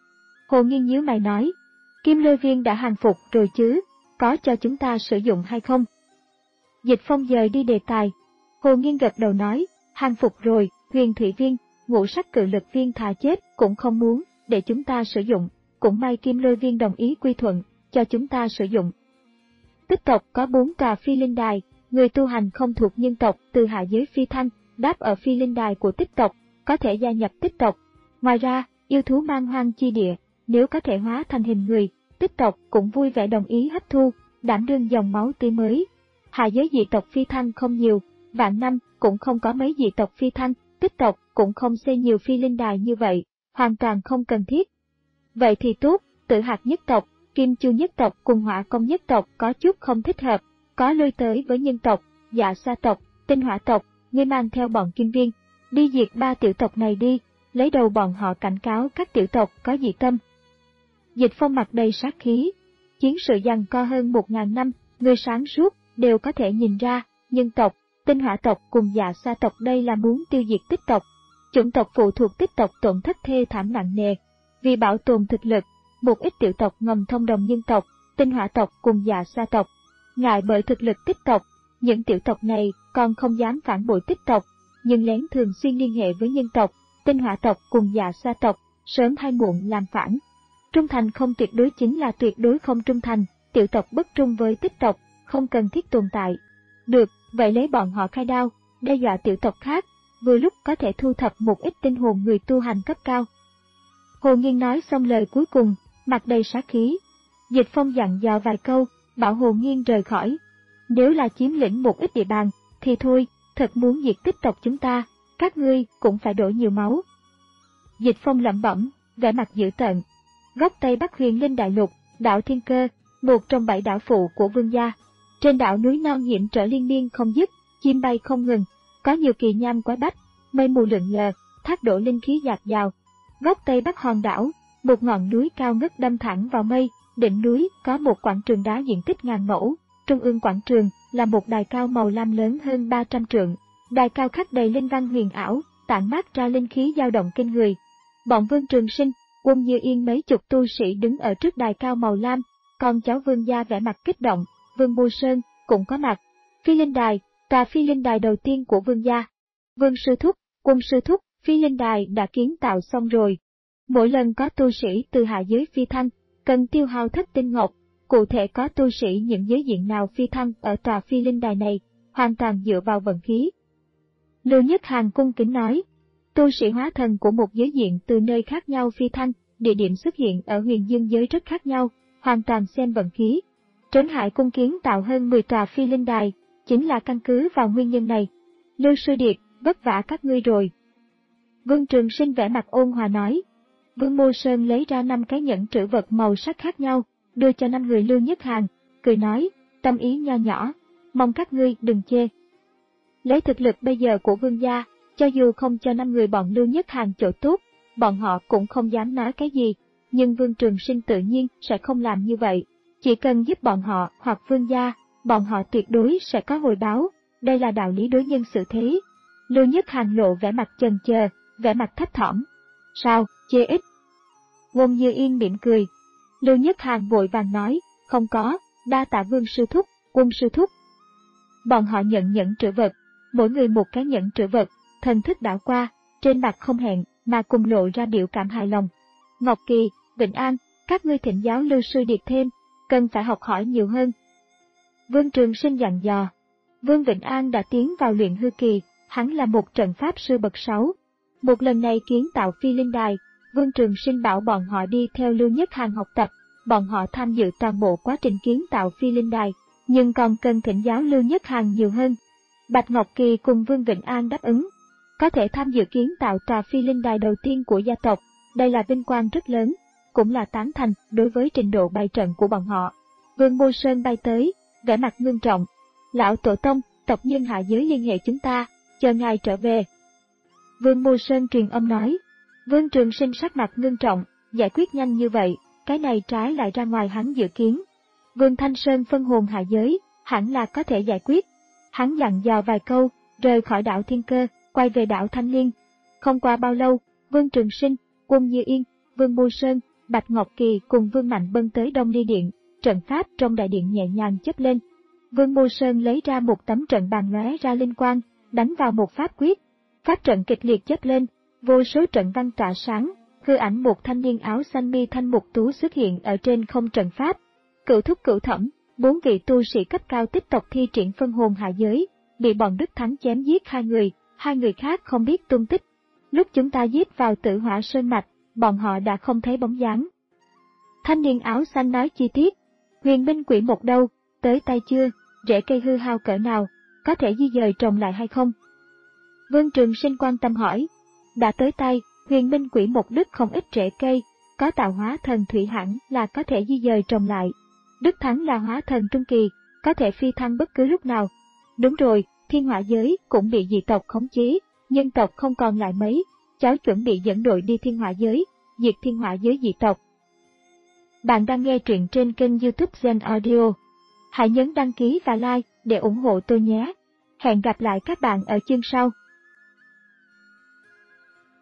Hồ Nghiên nhíu mày nói, Kim Lôi Viên đã hàng phục rồi chứ, có cho chúng ta sử dụng hay không? Dịch Phong dời đi đề tài. Hồ Nghiên gật đầu nói, hàng phục rồi, Huyền Thủy Viên, Ngũ Sắc Cự Lực Viên thà chết cũng không muốn để chúng ta sử dụng, cũng may Kim Lôi Viên đồng ý quy thuận, cho chúng ta sử dụng. Tích tộc có bốn tòa phi linh đài, người tu hành không thuộc nhân tộc từ hạ giới phi thăng, đáp ở phi linh đài của tích tộc, có thể gia nhập tích tộc. Ngoài ra, yêu thú man hoang chi địa, nếu có thể hóa thành hình người, tích tộc cũng vui vẻ đồng ý hấp thu, đảm đương dòng máu tươi mới. Hạ giới dị tộc phi thăng không nhiều, vạn năm cũng không có mấy dị tộc phi thăng, tích tộc cũng không xây nhiều phi linh đài như vậy, hoàn toàn không cần thiết. Vậy thì tốt, Tử Hạt nhất tộc, Kim Chu nhất tộc cùng Hỏa Công nhất tộc có chút không thích hợp, có lui tới với nhân tộc, Dạ Sa tộc, Tinh Hỏa tộc, ngươi mang theo bọn Kim Viên, đi diệt ba tiểu tộc này đi, lấy đầu bọn họ cảnh cáo các tiểu tộc có dị tâm. Dịch Phong mặt đầy sát khí, chiến sự giằng co hơn một ngàn năm, người sáng suốt đều có thể nhìn ra, nhân tộc, Tinh Hỏa tộc cùng Dạ Sa tộc đây là muốn tiêu diệt tích tộc. Chủng tộc phụ thuộc tích tộc tổn thất thê thảm nặng nề, vì bảo tồn thực lực, một ít tiểu tộc ngầm thông đồng nhân tộc, Tinh Hỏa tộc cùng Dạ Sa tộc. Ngại bởi thực lực tích tộc, những tiểu tộc này còn không dám phản bội tích tộc, nhưng lén thường xuyên liên hệ với nhân tộc, Tinh Hỏa tộc cùng Dạ Sa tộc, sớm hay muộn làm phản. Trung thành không tuyệt đối chính là tuyệt đối không trung thành, tiểu tộc bất trung với tích tộc, không cần thiết tồn tại. Được, vậy lấy bọn họ khai đao, đe dọa tiểu tộc khác, vừa lúc có thể thu thập một ít tinh hồn người tu hành cấp cao. Hồ Nghiên nói xong lời cuối cùng, mặt đầy sát khí. Dịch Phong dặn dò vài câu, bảo Hồ Nghiên rời khỏi. Nếu là chiếm lĩnh một ít địa bàn, thì thôi, thật muốn diệt tích tộc chúng ta, các ngươi cũng phải đổ nhiều máu. Dịch Phong lẩm bẩm, vẻ mặt dữ tợn. Góc Tây Bắc Huyền Linh Đại Lục, đảo Thiên Cơ, một trong bảy đảo phụ của Vương gia. Trên đảo núi non hiểm trở liên miên không dứt, chim bay không ngừng, có nhiều kỳ nham quái bách, mây mù lượn lờ, thác đổ linh khí dạt dào. Góc Tây Bắc hòn đảo, một ngọn núi cao ngất đâm thẳng vào mây, đỉnh núi có một quảng trường đá diện tích ngàn mẫu, trung ương quảng trường là một đài cao màu lam lớn hơn ba trăm trượng. Đài cao khắc đầy linh văn huyền ảo, tản mát ra linh khí dao động kinh người. Bọn Vương Trường Sinh, Quân Như Yên mấy chục tu sĩ đứng ở trước đài cao màu lam, còn cháu Vương gia vẻ mặt kích động, Vương Bưu Sơn cũng có mặt. Phi linh đài, tòa phi linh đài đầu tiên của Vương gia. Vương sư thúc, Quân sư thúc, phi linh đài đã kiến tạo xong rồi. Mỗi lần có tu sĩ từ hạ giới phi thăng, cần tiêu hao thất tinh ngọc, cụ thể có tu sĩ những giới diện nào phi thăng ở tòa phi linh đài này, hoàn toàn dựa vào vận khí. Lưu Nhất Hàn cung kính nói, tu sĩ hóa thần của một giới diện từ nơi khác nhau phi thăng, địa điểm xuất hiện ở Huyền Dương giới rất khác nhau, hoàn toàn xem vận khí. Trấn Hải cung kiến tạo hơn mười tòa phi linh đài, chính là căn cứ vào nguyên nhân này. Lưu Sư Điệp, vất vả các ngươi rồi. Vương Trường Sinh vẻ mặt ôn hòa nói. Vương Mô Sơn lấy ra năm cái nhẫn trữ vật màu sắc khác nhau, đưa cho năm người Lưu Nhất Hàn, cười nói, tâm ý nho nhỏ, mong các ngươi đừng chê. Lấy thực lực bây giờ của Vương gia, cho dù không cho năm người bọn Lưu Nhất Hàn chỗ tốt, bọn họ cũng không dám nói cái gì, nhưng Vương Trường Sinh tự nhiên sẽ không làm như vậy. Chỉ cần giúp bọn họ hoặc Vương gia, bọn họ tuyệt đối sẽ có hồi báo, đây là đạo lý đối nhân xử thế. Lưu Nhất Hàn lộ vẻ mặt chần chờ, vẻ mặt thấp thỏm. Sao, chê ít? Quân Như Yên mỉm cười. Lưu Nhất Hàn vội vàng nói, không có, đa tạ Vương sư thúc, Quân sư thúc. Bọn họ nhận nhẫn trữ vật, mỗi người một cái nhẫn trữ vật, thần thức đảo qua, trên mặt không hẹn mà cùng lộ ra biểu cảm hài lòng. Ngọc Kỳ, Vịnh An, các ngươi thỉnh giáo Lưu Sư Điệp thêm, cần cần phải học hỏi nhiều hơn. Vương Trường Sinh dặn dò. Vương Vĩnh An đã tiến vào luyện hư kỳ, hắn là một trận pháp sư bậc sáu. Một lần này kiến tạo phi linh đài, Vương Trường Sinh bảo bọn họ đi theo Lưu Nhất Hàn học tập, bọn họ tham dự toàn bộ quá trình kiến tạo phi linh đài, nhưng còn cần thỉnh giáo Lưu Nhất Hàn nhiều hơn. Bạch Ngọc Kỳ cùng Vương Vĩnh An đáp ứng. Có thể tham dự kiến tạo tòa phi linh đài đầu tiên của gia tộc, đây là vinh quang rất lớn, cũng là tán thành đối với trình độ bày trận của bọn họ. Vương Mô Sơn bay tới, vẻ mặt ngưng trọng. Lão tổ tông, tộc nhân hạ giới liên hệ chúng ta, chờ ngài trở về. Vương Mô Sơn truyền âm nói. Vương Trường Sinh sắc mặt ngưng trọng, giải quyết nhanh như vậy, cái này trái lại ra ngoài hắn dự kiến. Vương Thanh Sơn phân hồn hạ giới, hẳn là có thể giải quyết. Hắn dặn dò vài câu, rời khỏi đảo Thiên Cơ, quay về đảo Thanh Liên. Không qua bao lâu, Vương Trường Sinh, Quân Như Yên, Vương Mô Sơn, Bạch Ngọc Kỳ cùng Vương Mạnh Bân tới Đông Ly Điện, trận pháp trong đại điện nhẹ nhàng chớp lên. Vương Mô Sơn lấy ra một tấm trận bàn lóe ra linh quang, đánh vào một pháp quyết. Pháp trận kịch liệt chớp lên, vô số trận văn tỏa sáng, hư ảnh một thanh niên áo xanh mi thanh mục tú xuất hiện ở trên không trận pháp. Cửu thúc cửu thẩm, bốn vị tu sĩ cấp cao tiếp tục thi triển phân hồn hạ giới, bị bọn Đức Thắng chém giết hai người, hai người khác không biết tung tích. Lúc chúng ta giết vào Tử Hỏa Sơn mạch, bọn họ đã không thấy bóng dáng. Thanh niên áo xanh nói chi tiết. Huyền binh quỷ một đâu, tới tay chưa, rễ cây hư hao cỡ nào, có thể di dời trồng lại hay không? Vương Trường Sinh quan tâm hỏi. Đã tới tay, huyền binh quỷ một đứt không ít rễ cây, có tạo hóa thần thủy hẳn là có thể di dời trồng lại. Đức Thắng là hóa thần trung kỳ, có thể phi thăng bất cứ lúc nào. Đúng rồi, thiên hỏa giới cũng bị dị tộc khống chế, nhân tộc không còn lại mấy, cháu chuẩn bị dẫn đội đi thiên hỏa giới, diệt thiên hỏa giới dị tộc. Bạn đang nghe truyện trên kênh YouTube Zen Audio. Hãy nhấn đăng ký và like để ủng hộ tôi nhé. Hẹn gặp lại các bạn ở chương sau.